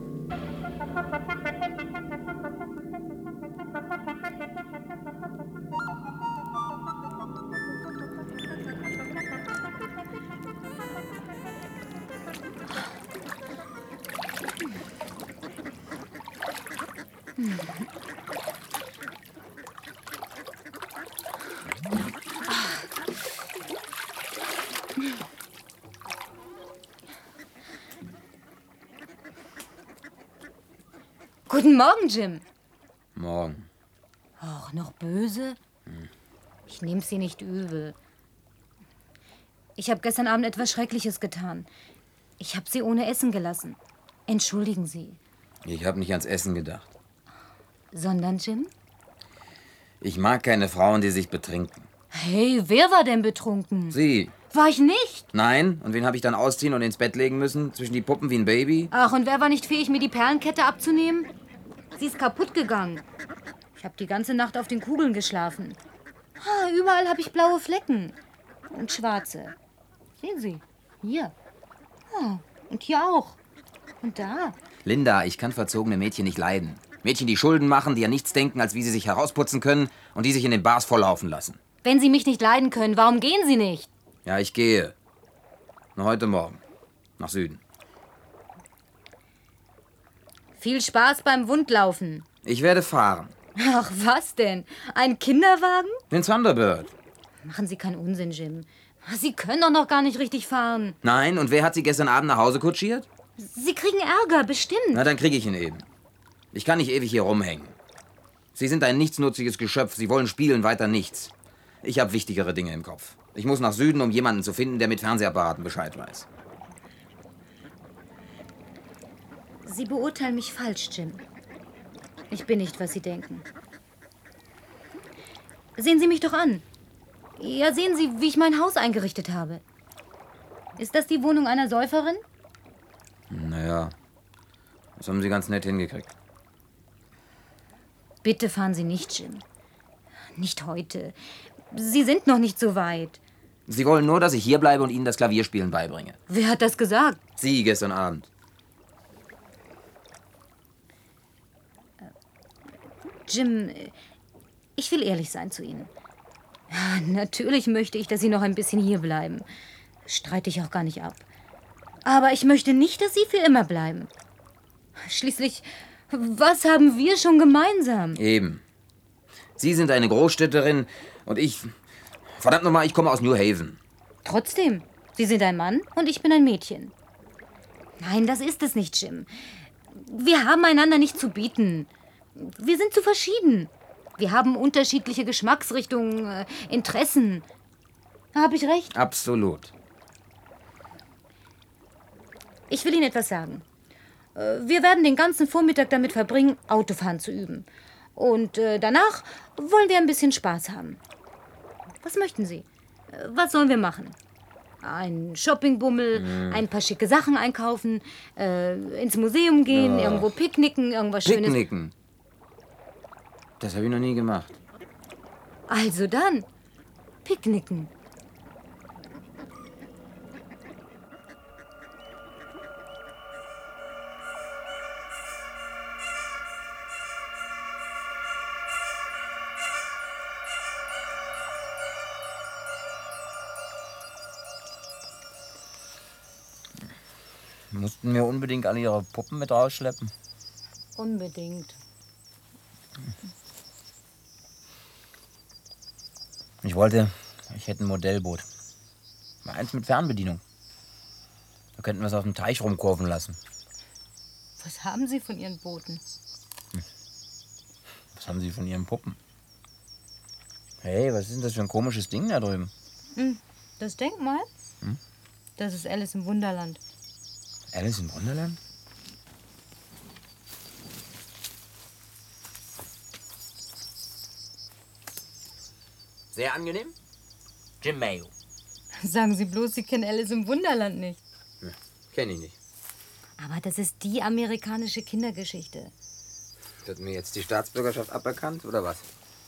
Guten Morgen, Jim. Morgen. Och, noch böse? Ich nehm's Sie nicht übel. Ich habe gestern Abend etwas Schreckliches getan. Ich habe Sie ohne Essen gelassen. Entschuldigen Sie. Ich habe nicht ans Essen gedacht. Sondern, Jim? Ich mag keine Frauen, die sich betrinken. Hey, wer war denn betrunken? Sie. War ich nicht? Nein? Und wen habe ich dann ausziehen und ins Bett legen müssen? Zwischen die Puppen wie ein Baby? Ach, und wer war nicht fähig, mir die Perlenkette abzunehmen? Sie ist kaputt gegangen. Ich habe die ganze Nacht auf den Kugeln geschlafen. Ah, überall habe ich blaue Flecken. Und schwarze. Sehen Sie, hier. Ah, und hier auch. Und da. Linda, ich kann verzogene Mädchen nicht leiden. Mädchen, die Schulden machen, die an nichts denken, als wie sie sich herausputzen können und die sich in den Bars volllaufen lassen. Wenn Sie mich nicht leiden können, warum gehen Sie nicht? Ja, ich gehe. Nur heute Morgen. Nach Süden. Viel Spaß beim Wundlaufen. Ich werde fahren. Ach, was denn? Ein Kinderwagen? Den Thunderbird. Machen Sie keinen Unsinn, Jim. Sie können doch noch gar nicht richtig fahren. Nein, und wer hat Sie gestern Abend nach Hause kutschiert? Sie kriegen Ärger, bestimmt. Na, dann kriege ich ihn eben. Ich kann nicht ewig hier rumhängen. Sie sind ein nichtsnutziges Geschöpf. Sie wollen spielen, weiter nichts. Ich habe wichtigere Dinge im Kopf. Ich muss nach Süden, um jemanden zu finden, der mit Fernsehapparaten Bescheid weiß. Sie beurteilen mich falsch, Jim. Ich bin nicht, was Sie denken. Sehen Sie mich doch an. Ja, sehen Sie, wie ich mein Haus eingerichtet habe. Ist das die Wohnung einer Säuferin? Naja, das haben Sie ganz nett hingekriegt. Bitte fahren Sie nicht, Jim. Nicht heute. Sie sind noch nicht so weit. Sie wollen nur, dass ich hier bleibe und Ihnen das Klavierspielen beibringe. Wer hat das gesagt? Sie gestern Abend. Jim, ich will ehrlich sein zu Ihnen. Natürlich möchte ich, dass Sie noch ein bisschen hier bleiben. Streite ich auch gar nicht ab. Aber ich möchte nicht, dass Sie für immer bleiben. Schließlich, was haben wir schon gemeinsam? Eben. Sie sind eine Großstädterin und ich... Verdammt nochmal, ich komme aus New Haven. Trotzdem, Sie sind ein Mann und ich bin ein Mädchen. Nein, das ist es nicht, Jim. Wir haben einander nicht zu bieten. Wir sind zu verschieden. Wir haben unterschiedliche Geschmacksrichtungen, äh, Interessen. Habe ich recht? Absolut. Ich will Ihnen etwas sagen. Äh, Wir werden den ganzen Vormittag damit verbringen, Autofahren zu üben. Und äh, danach wollen wir ein bisschen Spaß haben. Was möchten Sie? Äh, Was sollen wir machen? Ein Shoppingbummel, Hm. ein paar schicke Sachen einkaufen, äh, ins Museum gehen, Ja. irgendwo picknicken, irgendwas Schönes. Picknicken. Das habe ich noch nie gemacht. Also dann, picknicken. Mussten wir unbedingt alle ihre Puppen mit rausschleppen? Unbedingt. Ich wollte, ich hätte ein Modellboot. Mal eins mit Fernbedienung. Da könnten wir es auf dem Teich rumkurven lassen. Was haben Sie von Ihren Booten? Was haben Sie von Ihren Puppen? Hey, was ist denn das für ein komisches Ding da drüben? Hm, das Denkmal? Hm? Das ist Alice im Wunderland. Alice im Wunderland? Sehr angenehm. Jim Mayo. Sagen Sie bloß, Sie kennen Alice im Wunderland nicht. Ja, kenn ich nicht. Aber das ist die amerikanische Kindergeschichte. Wird mir jetzt die Staatsbürgerschaft aberkannt, oder was?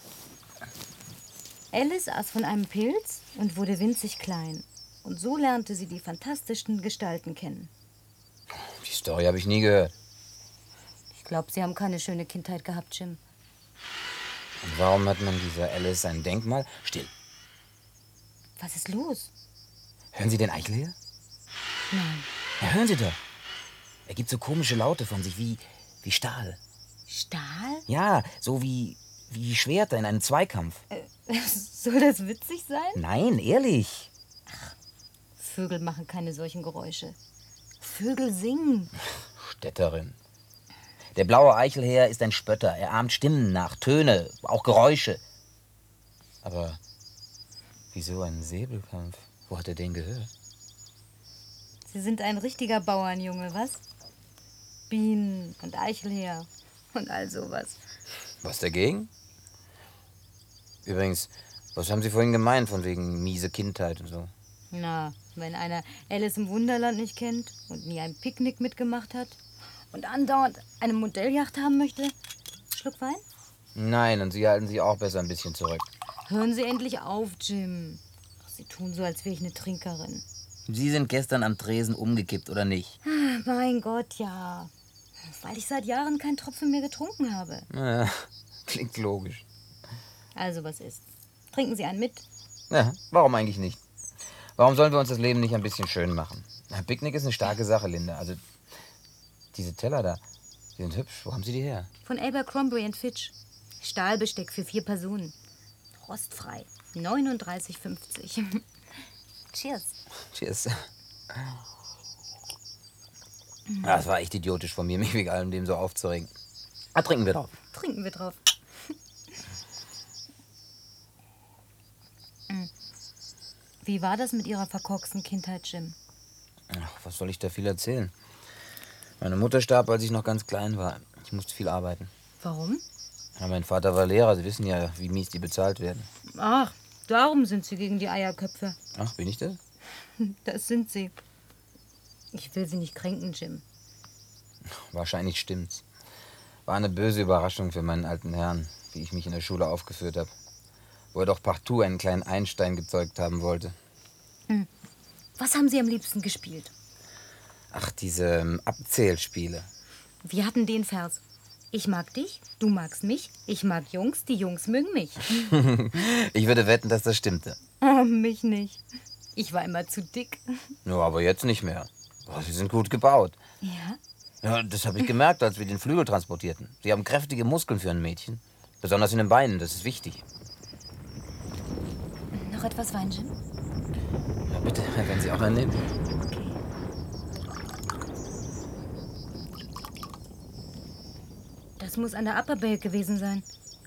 Alice aß von einem Pilz und wurde winzig klein. Und so lernte sie die fantastischsten Gestalten kennen. Die Story habe ich nie gehört. Ich glaube, Sie haben keine schöne Kindheit gehabt, Jim. Und warum hat man dieser Alice ein Denkmal? Still. Was ist los? Hören Sie den Eichel hier? Nein. Ja, hören Sie doch. Er gibt so komische Laute von sich, wie, wie Stahl. Stahl? Ja, so wie, wie Schwerter in einem Zweikampf. Soll das witzig sein? Nein, ehrlich. Vögel machen keine solchen Geräusche. Vögel singen. Städterin. Der blaue Eichelherr ist ein Spötter. Er ahmt Stimmen nach, Töne, auch Geräusche. Aber wieso ein Säbelkampf? Wo hat er den gehört? Sie sind ein richtiger Bauernjunge, was? Bienen und Eichelherr und all sowas. Was dagegen? Übrigens, was haben Sie vorhin gemeint von wegen miese Kindheit und so? Na, wenn einer Alice im Wunderland nicht kennt und nie ein Picknick mitgemacht hat und andauernd eine Modelljacht haben möchte. Schluck Wein? Nein, und Sie halten sich auch besser ein bisschen zurück. Hören Sie endlich auf, Jim. Ach, Sie tun so, als wäre ich eine Trinkerin. Sie sind gestern am Tresen umgekippt, oder nicht? Ah, mein Gott, ja. Weil ich seit Jahren keinen Tropfen mehr getrunken habe. Ja, klingt logisch. Also, was ist? Trinken Sie einen mit? Ja, warum eigentlich nicht? Warum sollen wir uns das Leben nicht ein bisschen schön machen? Ein Picknick ist eine starke Sache, Linda. Also, diese Teller da, die sind hübsch. Wo haben Sie die her? Von Abercrombie and Fitch. Stahlbesteck für vier Personen. Rostfrei. neununddreißig fünfzig. Cheers. Cheers. Ja, das war echt idiotisch von mir, mich wegen allem dem so aufzuregen. Ah, trinken wir drauf. Trinken wir drauf. Wie war das mit Ihrer verkorksten Kindheit, Jim? Ach, was soll ich da viel erzählen? Meine Mutter starb, als ich noch ganz klein war. Ich musste viel arbeiten. Warum? Ja, mein Vater war Lehrer. Sie wissen ja, wie mies die bezahlt werden. Ach, darum sind Sie gegen die Eierköpfe. Ach, bin ich das? Das sind Sie. Ich will Sie nicht kränken, Jim. Wahrscheinlich stimmt's. War eine böse Überraschung für meinen alten Herrn, wie ich mich in der Schule aufgeführt habe. Wo er doch partout einen kleinen Einstein gezeugt haben wollte. Hm. Was haben Sie am liebsten gespielt? Ach, diese ähm, Abzählspiele. Wir hatten den Vers. Ich mag dich, du magst mich, ich mag Jungs, die Jungs mögen mich. Ich würde wetten, dass das stimmte. Oh, mich nicht. Ich war immer zu dick. Ja, aber jetzt nicht mehr. Oh, Sie sind gut gebaut. Ja? Ja, das habe ich gemerkt, als wir den Flügel transportierten. Sie haben kräftige Muskeln für ein Mädchen. Besonders in den Beinen, das ist wichtig. Noch etwas Wein, Jim? Ja, bitte, wenn Sie auch einen nehmen. Okay. Das muss an der Upper Bay gewesen sein.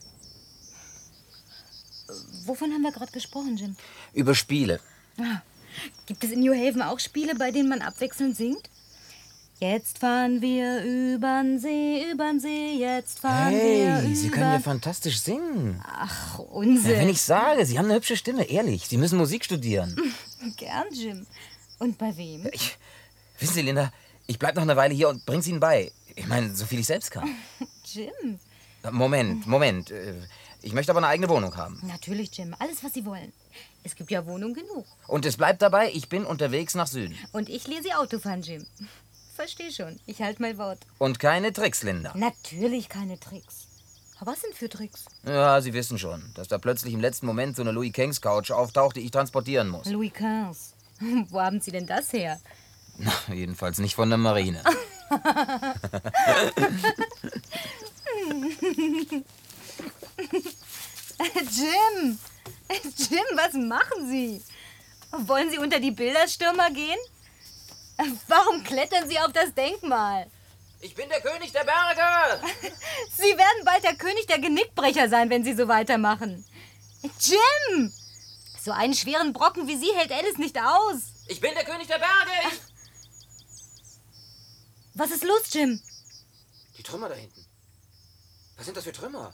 Wovon haben wir gerade gesprochen, Jim? Über Spiele. Ah, gibt es in New Haven auch Spiele, bei denen man abwechselnd singt? Jetzt fahren wir übern See, übern See, jetzt fahren wir Hey, über... Sie können ja fantastisch singen. Ach, Unsinn. Ja, wenn ich sage, Sie haben eine hübsche Stimme, ehrlich. Sie müssen Musik studieren. Gern, Jim. Und bei wem? Ich, wissen Sie, Linda, ich bleib noch eine Weile hier und bring's Ihnen bei. Ich meine, so viel ich selbst kann. Jim. Moment, Moment. Ich möchte aber eine eigene Wohnung haben. Natürlich, Jim. Alles, was Sie wollen. Es gibt ja Wohnung genug. Und es bleibt dabei, ich bin unterwegs nach Süden. Und ich lese Sie Autofahren, Jim. Versteh schon. Ich halte mein Wort. Und keine Tricks, Linda. Natürlich keine Tricks. Aber was sind für Tricks? Ja, Sie wissen schon, dass da plötzlich im letzten Moment so eine Louis Kings Couch auftaucht, die ich transportieren muss. Louis Quinze. Wo haben Sie denn das her? Na, jedenfalls nicht von der Marine. Jim! Jim, was machen Sie? Wollen Sie unter die Bilderstürmer gehen? Warum klettern Sie auf das Denkmal? Ich bin der König der Berge! Sie werden bald der König der Genickbrecher sein, wenn Sie so weitermachen. Jim! So einen schweren Brocken wie Sie hält Alice nicht aus. Ich bin der König der Berge! Ich... Was ist los, Jim? Die Trümmer da hinten. Was sind das für Trümmer?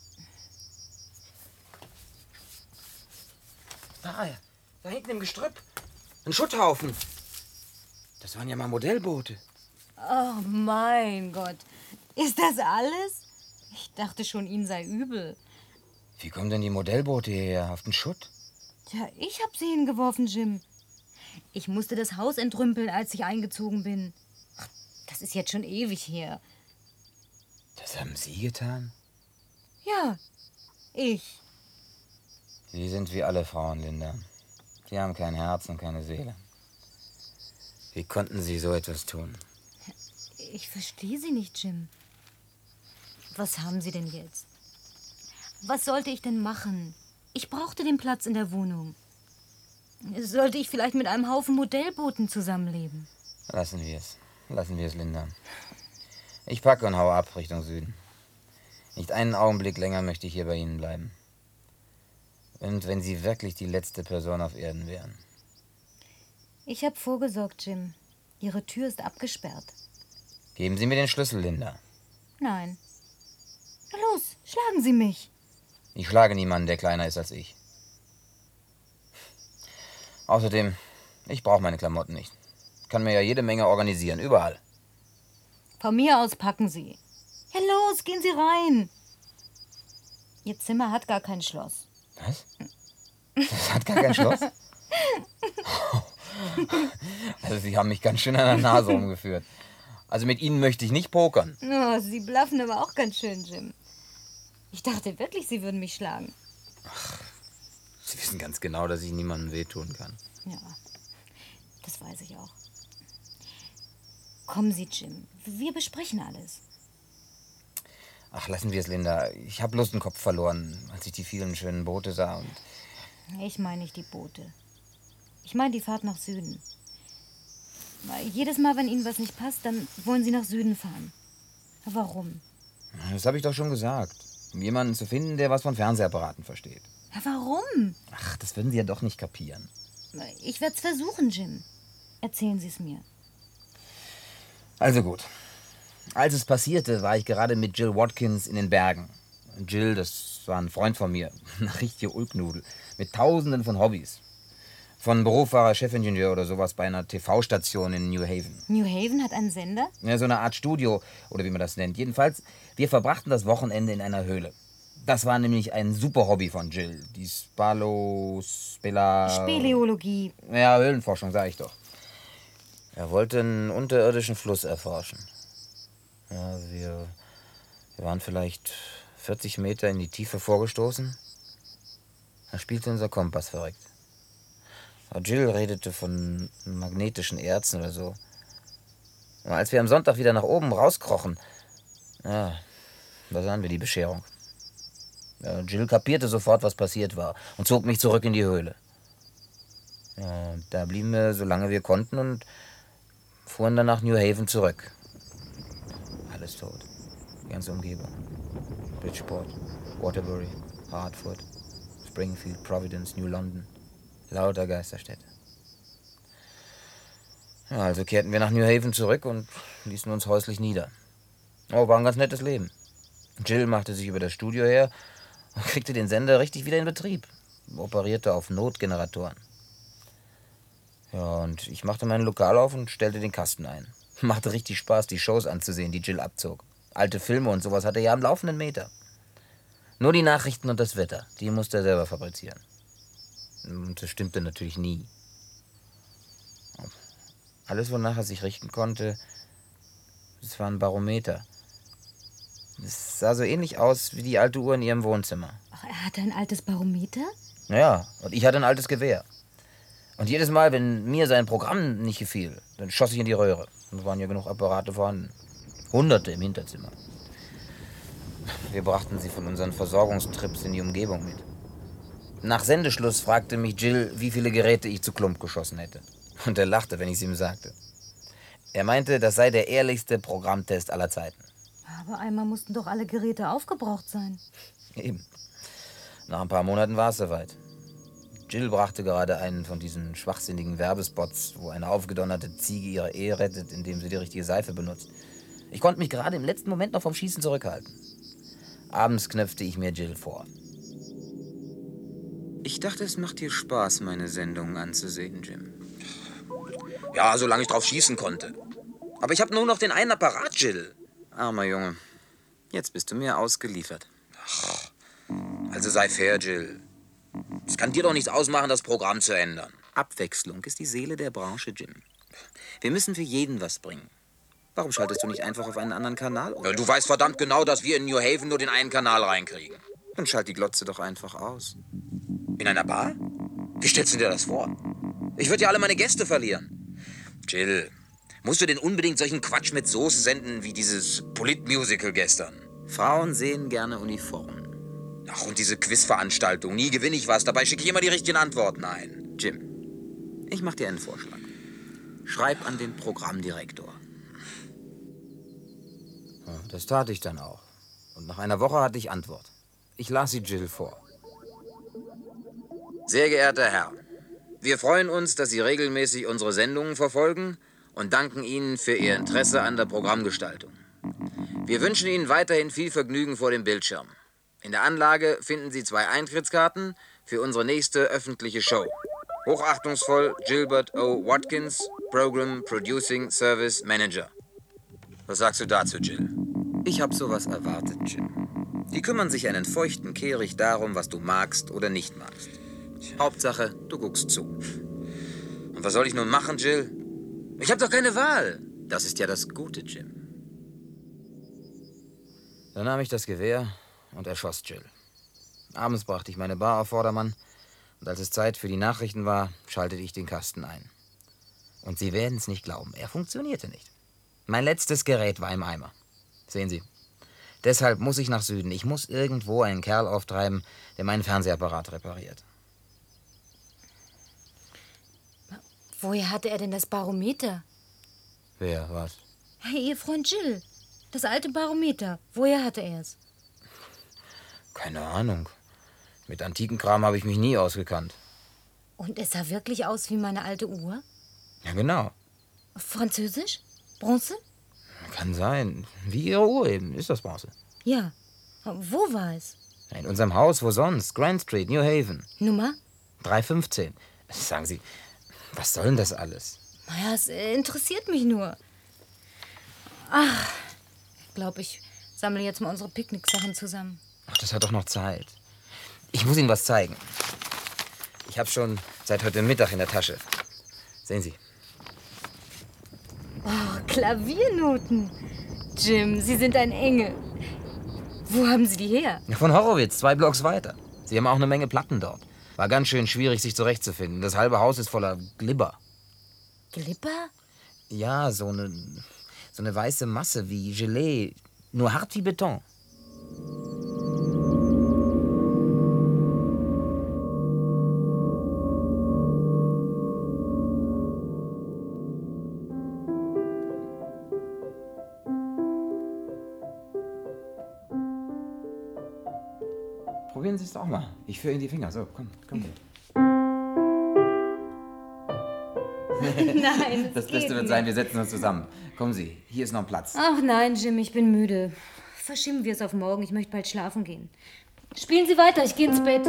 Da, da hinten im Gestrüpp. Ein Schutthaufen. Das waren ja mal Modellboote. Oh mein Gott. Ist das alles? Ich dachte schon, Ihnen sei übel. Wie kommen denn die Modellboote hierher auf den Schutt? Ja, ich hab sie hingeworfen, Jim. Ich musste das Haus entrümpeln, als ich eingezogen bin. Ach, das ist jetzt schon ewig her. Das haben Sie getan? Ja, ich. Sie sind wie alle Frauen, Linda. Sie haben kein Herz und keine Seele. Wie konnten Sie so etwas tun? Ich verstehe Sie nicht, Jim. Was haben Sie denn jetzt? Was sollte ich denn machen? Ich brauchte den Platz in der Wohnung. Sollte ich vielleicht mit einem Haufen Modellbooten zusammenleben? Lassen wir es. Lassen wir es, Linda. Ich packe und hau ab Richtung Süden. Nicht einen Augenblick länger möchte ich hier bei Ihnen bleiben. Und wenn Sie wirklich die letzte Person auf Erden wären. Ich habe vorgesorgt, Jim. Ihre Tür ist abgesperrt. Geben Sie mir den Schlüssel, Linda. Nein. Na los, schlagen Sie mich. Ich schlage niemanden, der kleiner ist als ich. Außerdem, ich brauche meine Klamotten nicht. Kann mir ja jede Menge organisieren, überall. Von mir aus packen Sie. Ja los, gehen Sie rein. Ihr Zimmer hat gar kein Schloss. Was? Das hat gar kein Schloss? Also Sie haben mich ganz schön an der Nase rumgeführt. Also mit Ihnen möchte ich nicht pokern. Oh, Sie bluffen aber auch ganz schön, Jim. Ich dachte wirklich, Sie würden mich schlagen. Ach, Sie wissen ganz genau, dass ich niemandem wehtun kann. Ja, das weiß ich auch. Kommen Sie, Jim. Wir besprechen alles. Ach, lassen wir es, Linda. Ich habe bloß den Kopf verloren, als ich die vielen schönen Boote sah. Und Ich meine nicht die Boote. Ich meine die Fahrt nach Süden. Weil jedes Mal, wenn Ihnen was nicht passt, dann wollen Sie nach Süden fahren. Warum? Das habe ich doch schon gesagt. Um jemanden zu finden, der was von Fernsehapparaten versteht. Ja, warum? Ach, das würden Sie ja doch nicht kapieren. Ich werde es versuchen, Jim. Erzählen Sie es mir. Also gut. Als es passierte, war ich gerade mit Jill Watkins in den Bergen. Jill, das war ein Freund von mir. Eine richtige Ulknudel. Mit tausenden von Hobbys. Von Beruf war er Chefingenieur oder sowas bei einer T V-Station in New Haven. New Haven hat einen Sender? Ja, so eine Art Studio, oder wie man das nennt. Jedenfalls, wir verbrachten das Wochenende in einer Höhle. Das war nämlich ein super Hobby von Jill. Die Spalo... Spela... Speleologie. Ja, Höhlenforschung, sag ich doch. Er wollte einen unterirdischen Fluss erforschen. Ja, wir, wir waren vielleicht vierzig Meter in die Tiefe vorgestoßen. Da spielte unser Kompass verrückt. Jill redete von magnetischen Erzen oder so. Und als wir am Sonntag wieder nach oben rauskrochen, ja, da sahen wir die Bescherung. Ja, Jill kapierte sofort, was passiert war und zog mich zurück in die Höhle. Ja, da blieben wir, solange wir konnten, und fuhren dann nach New Haven zurück. Alles tot. Die ganze Umgebung. Bridgeport, Waterbury, Hartford, Springfield, Providence, New London. Lauter Geisterstädte. Ja, also kehrten wir nach New Haven zurück und ließen uns häuslich nieder. Oh, war ein ganz nettes Leben. Jill machte sich über das Studio her und kriegte den Sender richtig wieder in Betrieb. Operierte auf Notgeneratoren. Ja, und ich machte mein Lokal auf und stellte den Kasten ein. Machte richtig Spaß, die Shows anzusehen, die Jill abzog. Alte Filme und sowas hatte er ja am laufenden Meter. Nur die Nachrichten und das Wetter, die musste er selber fabrizieren. Und das stimmte natürlich nie. Alles, wonach er sich richten konnte, das war ein Barometer. Es sah so ähnlich aus wie die alte Uhr in ihrem Wohnzimmer. Ach, er hatte ein altes Barometer? Ja, und ich hatte ein altes Gewehr. Und jedes Mal, wenn mir sein Programm nicht gefiel, dann schoss ich in die Röhre. Und es waren ja genug Apparate vorhanden. Hunderte im Hinterzimmer. Wir brachten sie von unseren Versorgungstrips in die Umgebung mit. Nach Sendeschluss fragte mich Jill, wie viele Geräte ich zu Klump geschossen hätte. Und er lachte, wenn ich es ihm sagte. Er meinte, das sei der ehrlichste Programmtest aller Zeiten. Aber einmal mussten doch alle Geräte aufgebraucht sein. Eben. Nach ein paar Monaten war es soweit. Jill brachte gerade einen von diesen schwachsinnigen Werbespots, wo eine aufgedonnerte Ziege ihre Ehe rettet, indem sie die richtige Seife benutzt. Ich konnte mich gerade im letzten Moment noch vom Schießen zurückhalten. Abends knöpfte ich mir Jill vor. Ich dachte, es macht dir Spaß, meine Sendungen anzusehen, Jim. Ja, solange ich drauf schießen konnte. Aber ich habe nur noch den einen Apparat, Jill. Armer Junge. Jetzt bist du mir ausgeliefert. Ach, also sei fair, Jill. Es kann dir doch nichts ausmachen, das Programm zu ändern. Abwechslung ist die Seele der Branche, Jim. Wir müssen für jeden was bringen. Warum schaltest du nicht einfach auf einen anderen Kanal um? Ja, du weißt verdammt genau, dass wir in New Haven nur den einen Kanal reinkriegen. Dann schalt die Glotze doch einfach aus. In einer Bar? Wie stellst du dir das vor? Ich würde ja alle meine Gäste verlieren. Jill, musst du denn unbedingt solchen Quatsch mit Soße senden wie dieses Politmusical gestern? Frauen sehen gerne Uniformen. Ach, und diese Quizveranstaltung. Nie gewinne ich was, dabei schicke ich immer die richtigen Antworten ein. Jim, ich mach dir einen Vorschlag. Schreib an den Programmdirektor. Ja, das tat ich dann auch. Und nach einer Woche hatte ich Antwort. Ich las sie Jill vor. Sehr geehrter Herr, wir freuen uns, dass Sie regelmäßig unsere Sendungen verfolgen und danken Ihnen für Ihr Interesse an der Programmgestaltung. Wir wünschen Ihnen weiterhin viel Vergnügen vor dem Bildschirm. In der Anlage finden Sie zwei Eintrittskarten für unsere nächste öffentliche Show. Hochachtungsvoll Gilbert O. Watkins, Program Producing Service Manager. Was sagst du dazu, Jill? Ich habe sowas erwartet, Jim. Die kümmern sich einen feuchten Kehricht darum, was du magst oder nicht magst. Hauptsache, du guckst zu. Und was soll ich nun machen, Jill? Ich habe doch keine Wahl. Das ist ja das Gute, Jim. Dann nahm ich das Gewehr und erschoss Jill. Abends brachte ich meine Bar auf Vordermann und als es Zeit für die Nachrichten war, schaltete ich den Kasten ein. Und Sie werden es nicht glauben, er funktionierte nicht. Mein letztes Gerät war im Eimer. Sehen Sie. Deshalb muss ich nach Süden. Ich muss irgendwo einen Kerl auftreiben, der meinen Fernsehapparat repariert. Woher hatte er denn das Barometer? Wer, was? Hey, Ihr Freund Jill. Das alte Barometer. Woher hatte er es? Keine Ahnung. Mit antiken Kram habe ich mich nie ausgekannt. Und es sah wirklich aus wie meine alte Uhr? Ja, genau. Französisch? Bronze? Kann sein. Wie Ihre Uhr eben. Ist das Bronze? Ja. Wo war es? In unserem Haus, wo sonst? Grand Street, New Haven. Nummer? drei fünfzehn. Sagen Sie, was soll denn das alles? Naja, es interessiert mich nur. Ach, ich glaube, ich sammle jetzt mal unsere Picknicksachen zusammen. Ach, das hat doch noch Zeit. Ich muss Ihnen was zeigen. Ich habe schon seit heute Mittag in der Tasche. Sehen Sie. Oh, Klaviernoten. Jim, Sie sind ein Engel. Wo haben Sie die her? Von Horowitz, zwei Blocks weiter. Sie haben auch eine Menge Platten dort. War ganz schön schwierig, sich zurechtzufinden. Das halbe Haus ist voller Glibber. Glibber? Ja, so eine, so eine weiße Masse wie Gelee, nur hart wie Beton. Probieren Sie es doch mal. Ich führe Ihnen die Finger. So, komm, komm. Nein, das das Beste geht wird sein, wir setzen uns zusammen. Kommen Sie, hier ist noch ein Platz. Ach nein, Jim, ich bin müde. Verschieben wir es auf morgen. Ich möchte bald schlafen gehen. Spielen Sie weiter, ich gehe ins Bett.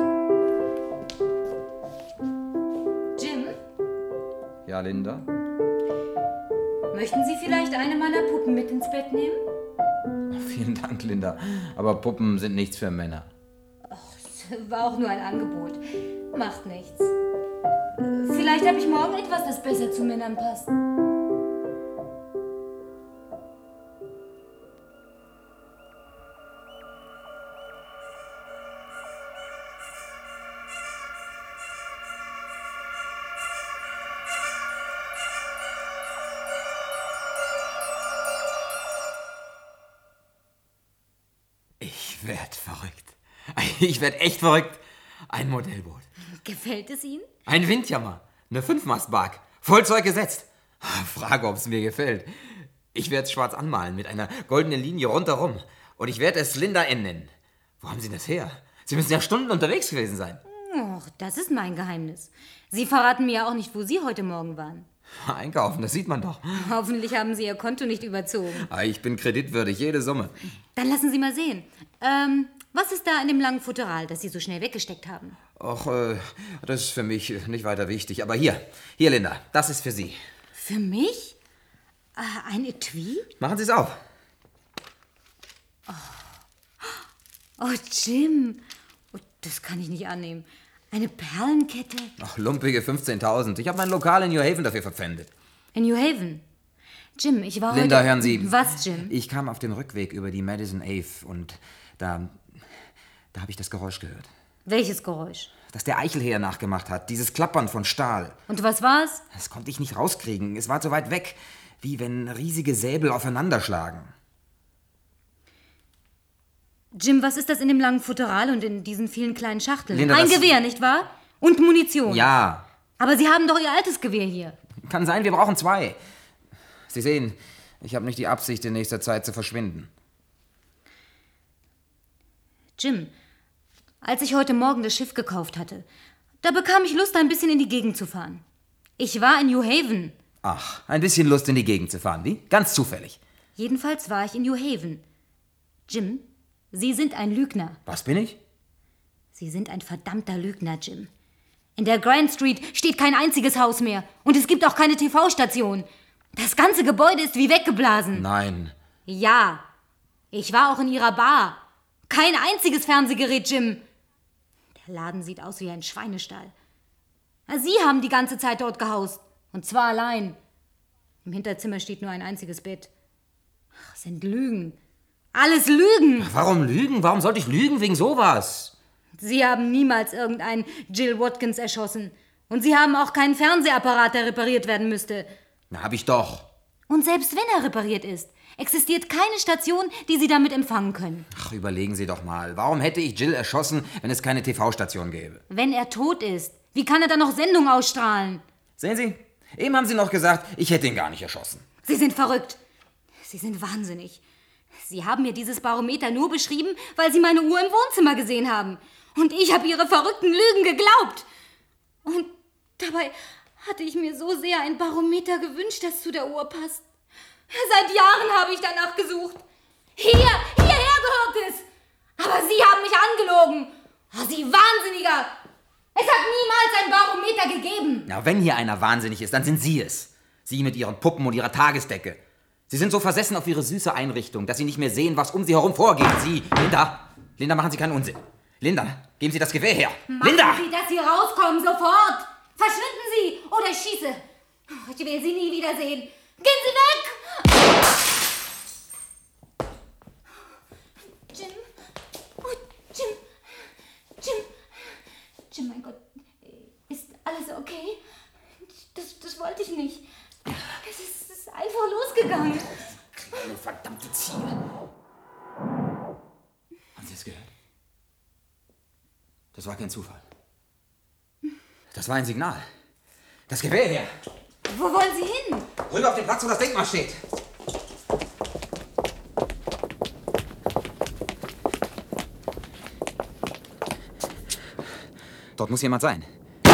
Jim, Ja, Linda? möchten Sie vielleicht eine meiner Puppen mit ins Bett nehmen? Vielen Dank, Linda. Aber Puppen sind nichts für Männer. War auch nur ein Angebot. Macht nichts. Vielleicht habe ich morgen etwas, das besser zu Männern passt. Ich werd verrückt. Ich werd echt verrückt. Ein Modellboot. Gefällt es Ihnen? Ein Windjammer. Eine Fünfmastbark. Vollzeug gesetzt. Frage, ob es mir gefällt. Ich werde es schwarz anmalen mit einer goldenen Linie rundherum. Und ich werde es Linda N. nennen. Wo haben Sie das her? Sie müssen ja Stunden unterwegs gewesen sein. Och, das ist mein Geheimnis. Sie verraten mir ja auch nicht, wo Sie heute Morgen waren. Einkaufen, das sieht man doch. Hoffentlich haben Sie Ihr Konto nicht überzogen. Ich bin kreditwürdig, jede Summe. Dann lassen Sie mal sehen. Ähm, was ist da in dem langen Futteral, das Sie so schnell weggesteckt haben? Ach, äh, das ist für mich nicht weiter wichtig. Aber hier, hier, Linda, das ist für Sie. Für mich? Äh, ein Etui? Machen Sie es auf. Oh, Jim. Oh, das kann ich nicht annehmen. Eine Perlenkette? Ach, lumpige fünfzehntausend. Ich habe mein Lokal in New Haven dafür verpfändet. In New Haven? Jim, ich war Linda, heute... hören Sie. Was, Jim? Ich kam auf dem Rückweg über die Madison Ave und da, da habe ich das Geräusch gehört. Welches Geräusch? Das der Eichelherr nachgemacht hat. Dieses Klappern von Stahl. Und was war's? Das konnte ich nicht rauskriegen. Es war so weit weg, wie wenn riesige Säbel aufeinanderschlagen. Jim, was ist das in dem langen Futteral und in diesen vielen kleinen Schachteln? Linda, Ein das- Gewehr, nicht wahr? Und Munition. Ja, Aber Sie haben doch Ihr altes Gewehr hier. kann sein, wir brauchen zwei. Sie sehen, ich habe nicht die Absicht, in nächster Zeit zu verschwinden. Jim, als ich heute Morgen das Schiff gekauft hatte, da bekam ich Lust, ein bisschen in die Gegend zu fahren. Ich war in New Haven. Ach, ein bisschen Lust in die Gegend zu fahren, wie? Ganz zufällig. Jedenfalls war ich in New Haven. Jim, Sie sind ein Lügner. Was bin ich? Sie sind ein verdammter Lügner, Jim. In der Grand Street steht kein einziges Haus mehr. Und es gibt auch keine T V-Station. Das ganze Gebäude ist wie weggeblasen. Nein. Ja, ich war auch in Ihrer Bar. Kein einziges Fernsehgerät, Jim. Der Laden sieht aus wie ein Schweinestall. Sie haben die ganze Zeit dort gehaust. Und zwar allein. Im Hinterzimmer steht nur ein einziges Bett. Ach, es sind Lügen. Alles Lügen! Warum lügen? Warum sollte ich lügen wegen sowas? Sie haben niemals irgendeinen Jill Watkins erschossen. Und Sie haben auch keinen Fernsehapparat, der repariert werden müsste. Na, hab ich doch. Und selbst wenn er repariert ist, existiert keine Station, die Sie damit empfangen können. Ach, überlegen Sie doch mal. Warum hätte ich Jill erschossen, wenn es keine T V-Station gäbe? Wenn er tot ist, wie kann er dann noch Sendung ausstrahlen? Sehen Sie, eben haben Sie noch gesagt, ich hätte ihn gar nicht erschossen. Sie sind verrückt. Sie sind wahnsinnig. Sie haben mir dieses Barometer nur beschrieben, weil Sie meine Uhr im Wohnzimmer gesehen haben. Und ich habe Ihre verrückten Lügen geglaubt. Und dabei hatte ich mir so sehr ein Barometer gewünscht, das zu der Uhr passt. Seit Jahren habe ich danach gesucht. Hier, hierher gehört es. Aber Sie haben mich angelogen. Oh, Sie Wahnsinniger. Es hat niemals ein Barometer gegeben. Na, wenn hier einer wahnsinnig ist, dann sind Sie es. Sie mit Ihren Puppen und Ihrer Tagesdecke. Sie sind so versessen auf Ihre süße Einrichtung, dass Sie nicht mehr sehen, was um Sie herum vorgeht. Sie, Linda, Linda, machen Sie keinen Unsinn. Linda, geben Sie das Gewehr her. Machen Linda! Sie, dass Sie rauskommen, sofort. Verschwinden Sie oder ich schieße. Oh, ich will Sie nie wiedersehen. Gehen Sie weg! Jim? Oh, Jim. Jim. Jim, mein Gott. Ist alles okay? Das, das wollte ich nicht. Es ist, es ist einfach losgegangen. Kleine verdammte Ziege. Haben Sie es gehört? Das war kein Zufall. Das war ein Signal. Das Gewehr her. Wo wollen Sie hin? Rüber auf den Platz, wo das Denkmal steht. Dort muss jemand sein.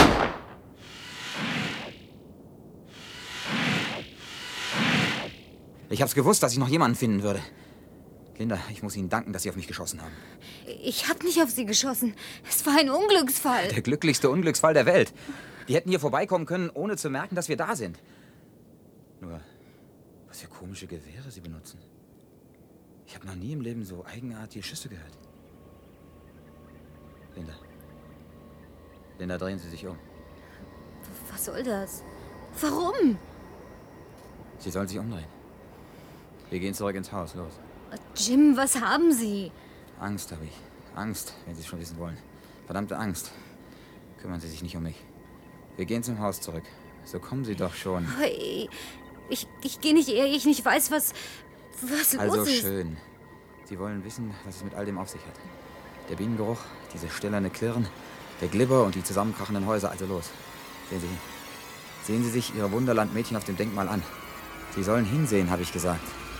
Ich hab's gewusst, dass ich noch jemanden finden würde. Linda, ich muss Ihnen danken, dass Sie auf mich geschossen haben. Ich habe nicht auf Sie geschossen. Es war ein Unglücksfall. Der glücklichste Unglücksfall der Welt. Die hätten hier vorbeikommen können, ohne zu merken, dass wir da sind. Nur, was für komische Gewehre Sie benutzen. Ich habe noch nie im Leben so eigenartige Schüsse gehört. Linda. Linda, drehen Sie sich um. Was soll das? Warum? Sie sollen sich umdrehen. Wir gehen zurück ins Haus, los. Jim, was haben Sie? Angst habe ich. Angst, wenn Sie es schon wissen wollen. Verdammte Angst. Kümmern Sie sich nicht um mich. Wir gehen zum Haus zurück. So kommen Sie doch schon. Hey, ich, ich gehe nicht, ehe ich nicht weiß, was, was Also los ist. schön. Sie wollen wissen, was es mit all dem auf sich hat. Der Bienengeruch, diese stählerne Klirren, der Glibber und die zusammenkrachenden Häuser. Also los. Sehen Sie hin. Sehen Sie sich Ihre Wunderlandmädchen auf dem Denkmal an. Sie sollen hinsehen, habe ich gesagt.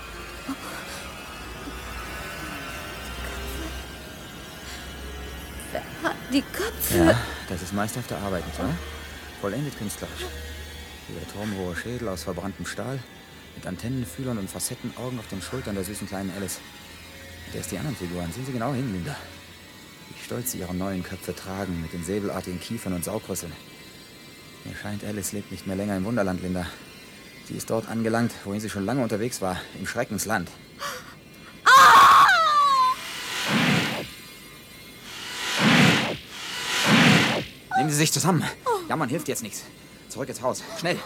Die Köpfe. Ja, das ist meisterhafte Arbeit, nicht wahr? Vollendet künstlerisch. Ihre turmhohe Schädel aus verbranntem Stahl, mit Antennen, Fühlern und Facettenaugen auf den Schultern der süßen kleinen Alice. Und erst die anderen Figuren. Sehen Sie genau hin, Linda. Wie stolz sie ihre neuen Köpfe tragen, mit den säbelartigen Kiefern und Saugrüsseln. Mir scheint, Alice lebt nicht mehr länger im Wunderland, Linda. Sie ist dort angelangt, wohin sie schon lange unterwegs war, im Schreckensland. Nehmen Sie sich zusammen. Jammern hilft jetzt nichts. Zurück ins Haus. Schnell.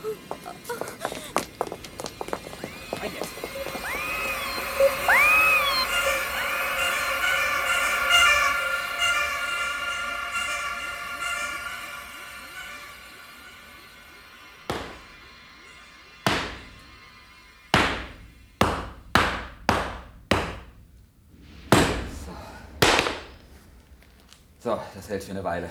Rein jetzt. So, das hält für eine Weile.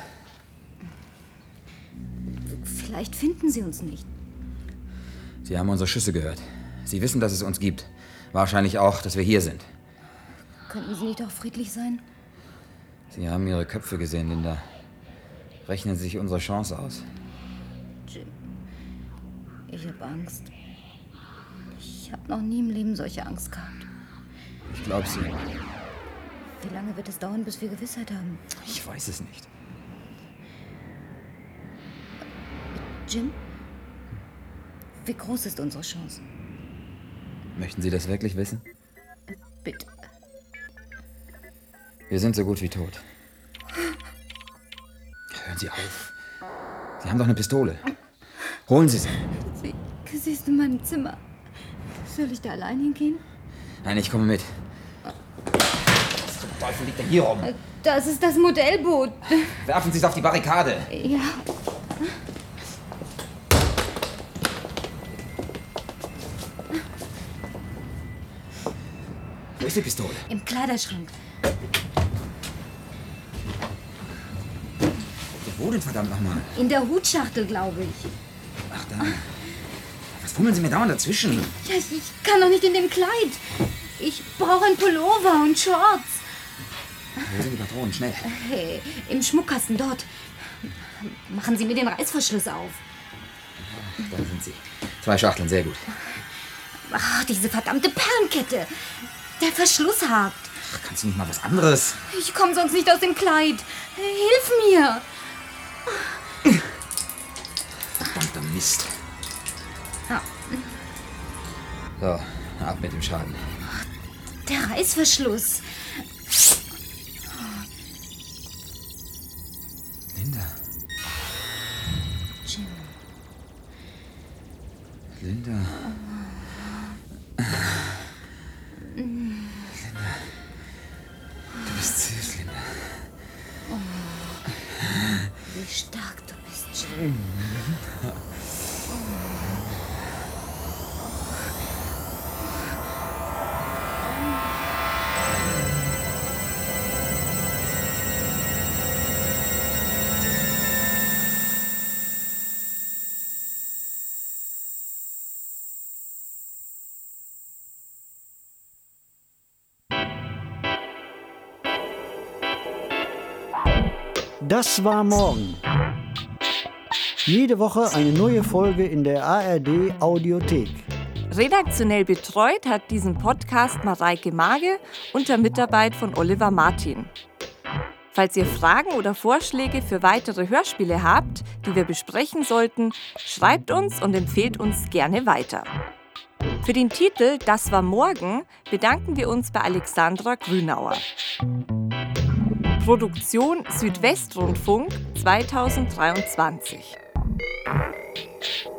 Vielleicht finden Sie uns nicht. Sie haben unsere Schüsse gehört. Sie wissen, dass es uns gibt. Wahrscheinlich auch, dass wir hier sind. Könnten Sie nicht auch friedlich sein? Sie haben Ihre Köpfe gesehen, Linda. Rechnen Sie sich unsere Chance aus. Jim, ich habe Angst. Ich habe noch nie im Leben solche Angst gehabt. Ich glaube Sie. Wie lange wird es dauern, bis wir Gewissheit haben? Ich weiß es nicht. Jim, wie groß ist unsere Chance? Möchten Sie das wirklich wissen? Bitte. Wir sind so gut wie tot. Hören Sie auf. Sie haben doch eine Pistole. Holen Sie sie. Sie, sie ist in meinem Zimmer. Soll ich da allein hingehen? Nein, ich komme mit. Was zum Teufel liegt denn hier rum? Das ist das Modellboot. Werfen Sie es auf die Barrikade. Ja. Wo ist die Pistole? Im Kleiderschrank. Wo denn verdammt nochmal? In der Hutschachtel, glaube ich. Ach da. Was fummeln Sie mir dauernd dazwischen? Ja, ich, ich kann doch nicht in dem Kleid. Ich brauche ein Pullover und Shorts. Wo sind die Patronen? Schnell. Hey, im Schmuckkasten dort. Machen Sie mir den Reißverschluss auf. Da sind sie. Zwei Schachteln, sehr gut. Ach, diese verdammte Perlenkette. Der Verschluss hakt. Ach, kannst du nicht mal was anderes? Ich komme sonst nicht aus dem Kleid. Hilf mir. Verdammter Mist. Ja. So, ab mit dem Schaden. Der Reißverschluss. Linda. Jim. Linda. Linda. Du bist süß, Linda. Wie stark du bist, Jim. Das war morgen. Jede Woche eine neue Folge in der A R D Audiothek. Redaktionell betreut hat diesen Podcast Mareike Mage unter Mitarbeit von Oliver Martin. Falls ihr Fragen oder Vorschläge für weitere Hörspiele habt, die wir besprechen sollten, schreibt uns und empfehlt uns gerne weiter. Für den Titel Das war morgen bedanken wir uns bei Alexandra Grünauer. Produktion Südwestrundfunk zweitausenddreiundzwanzig.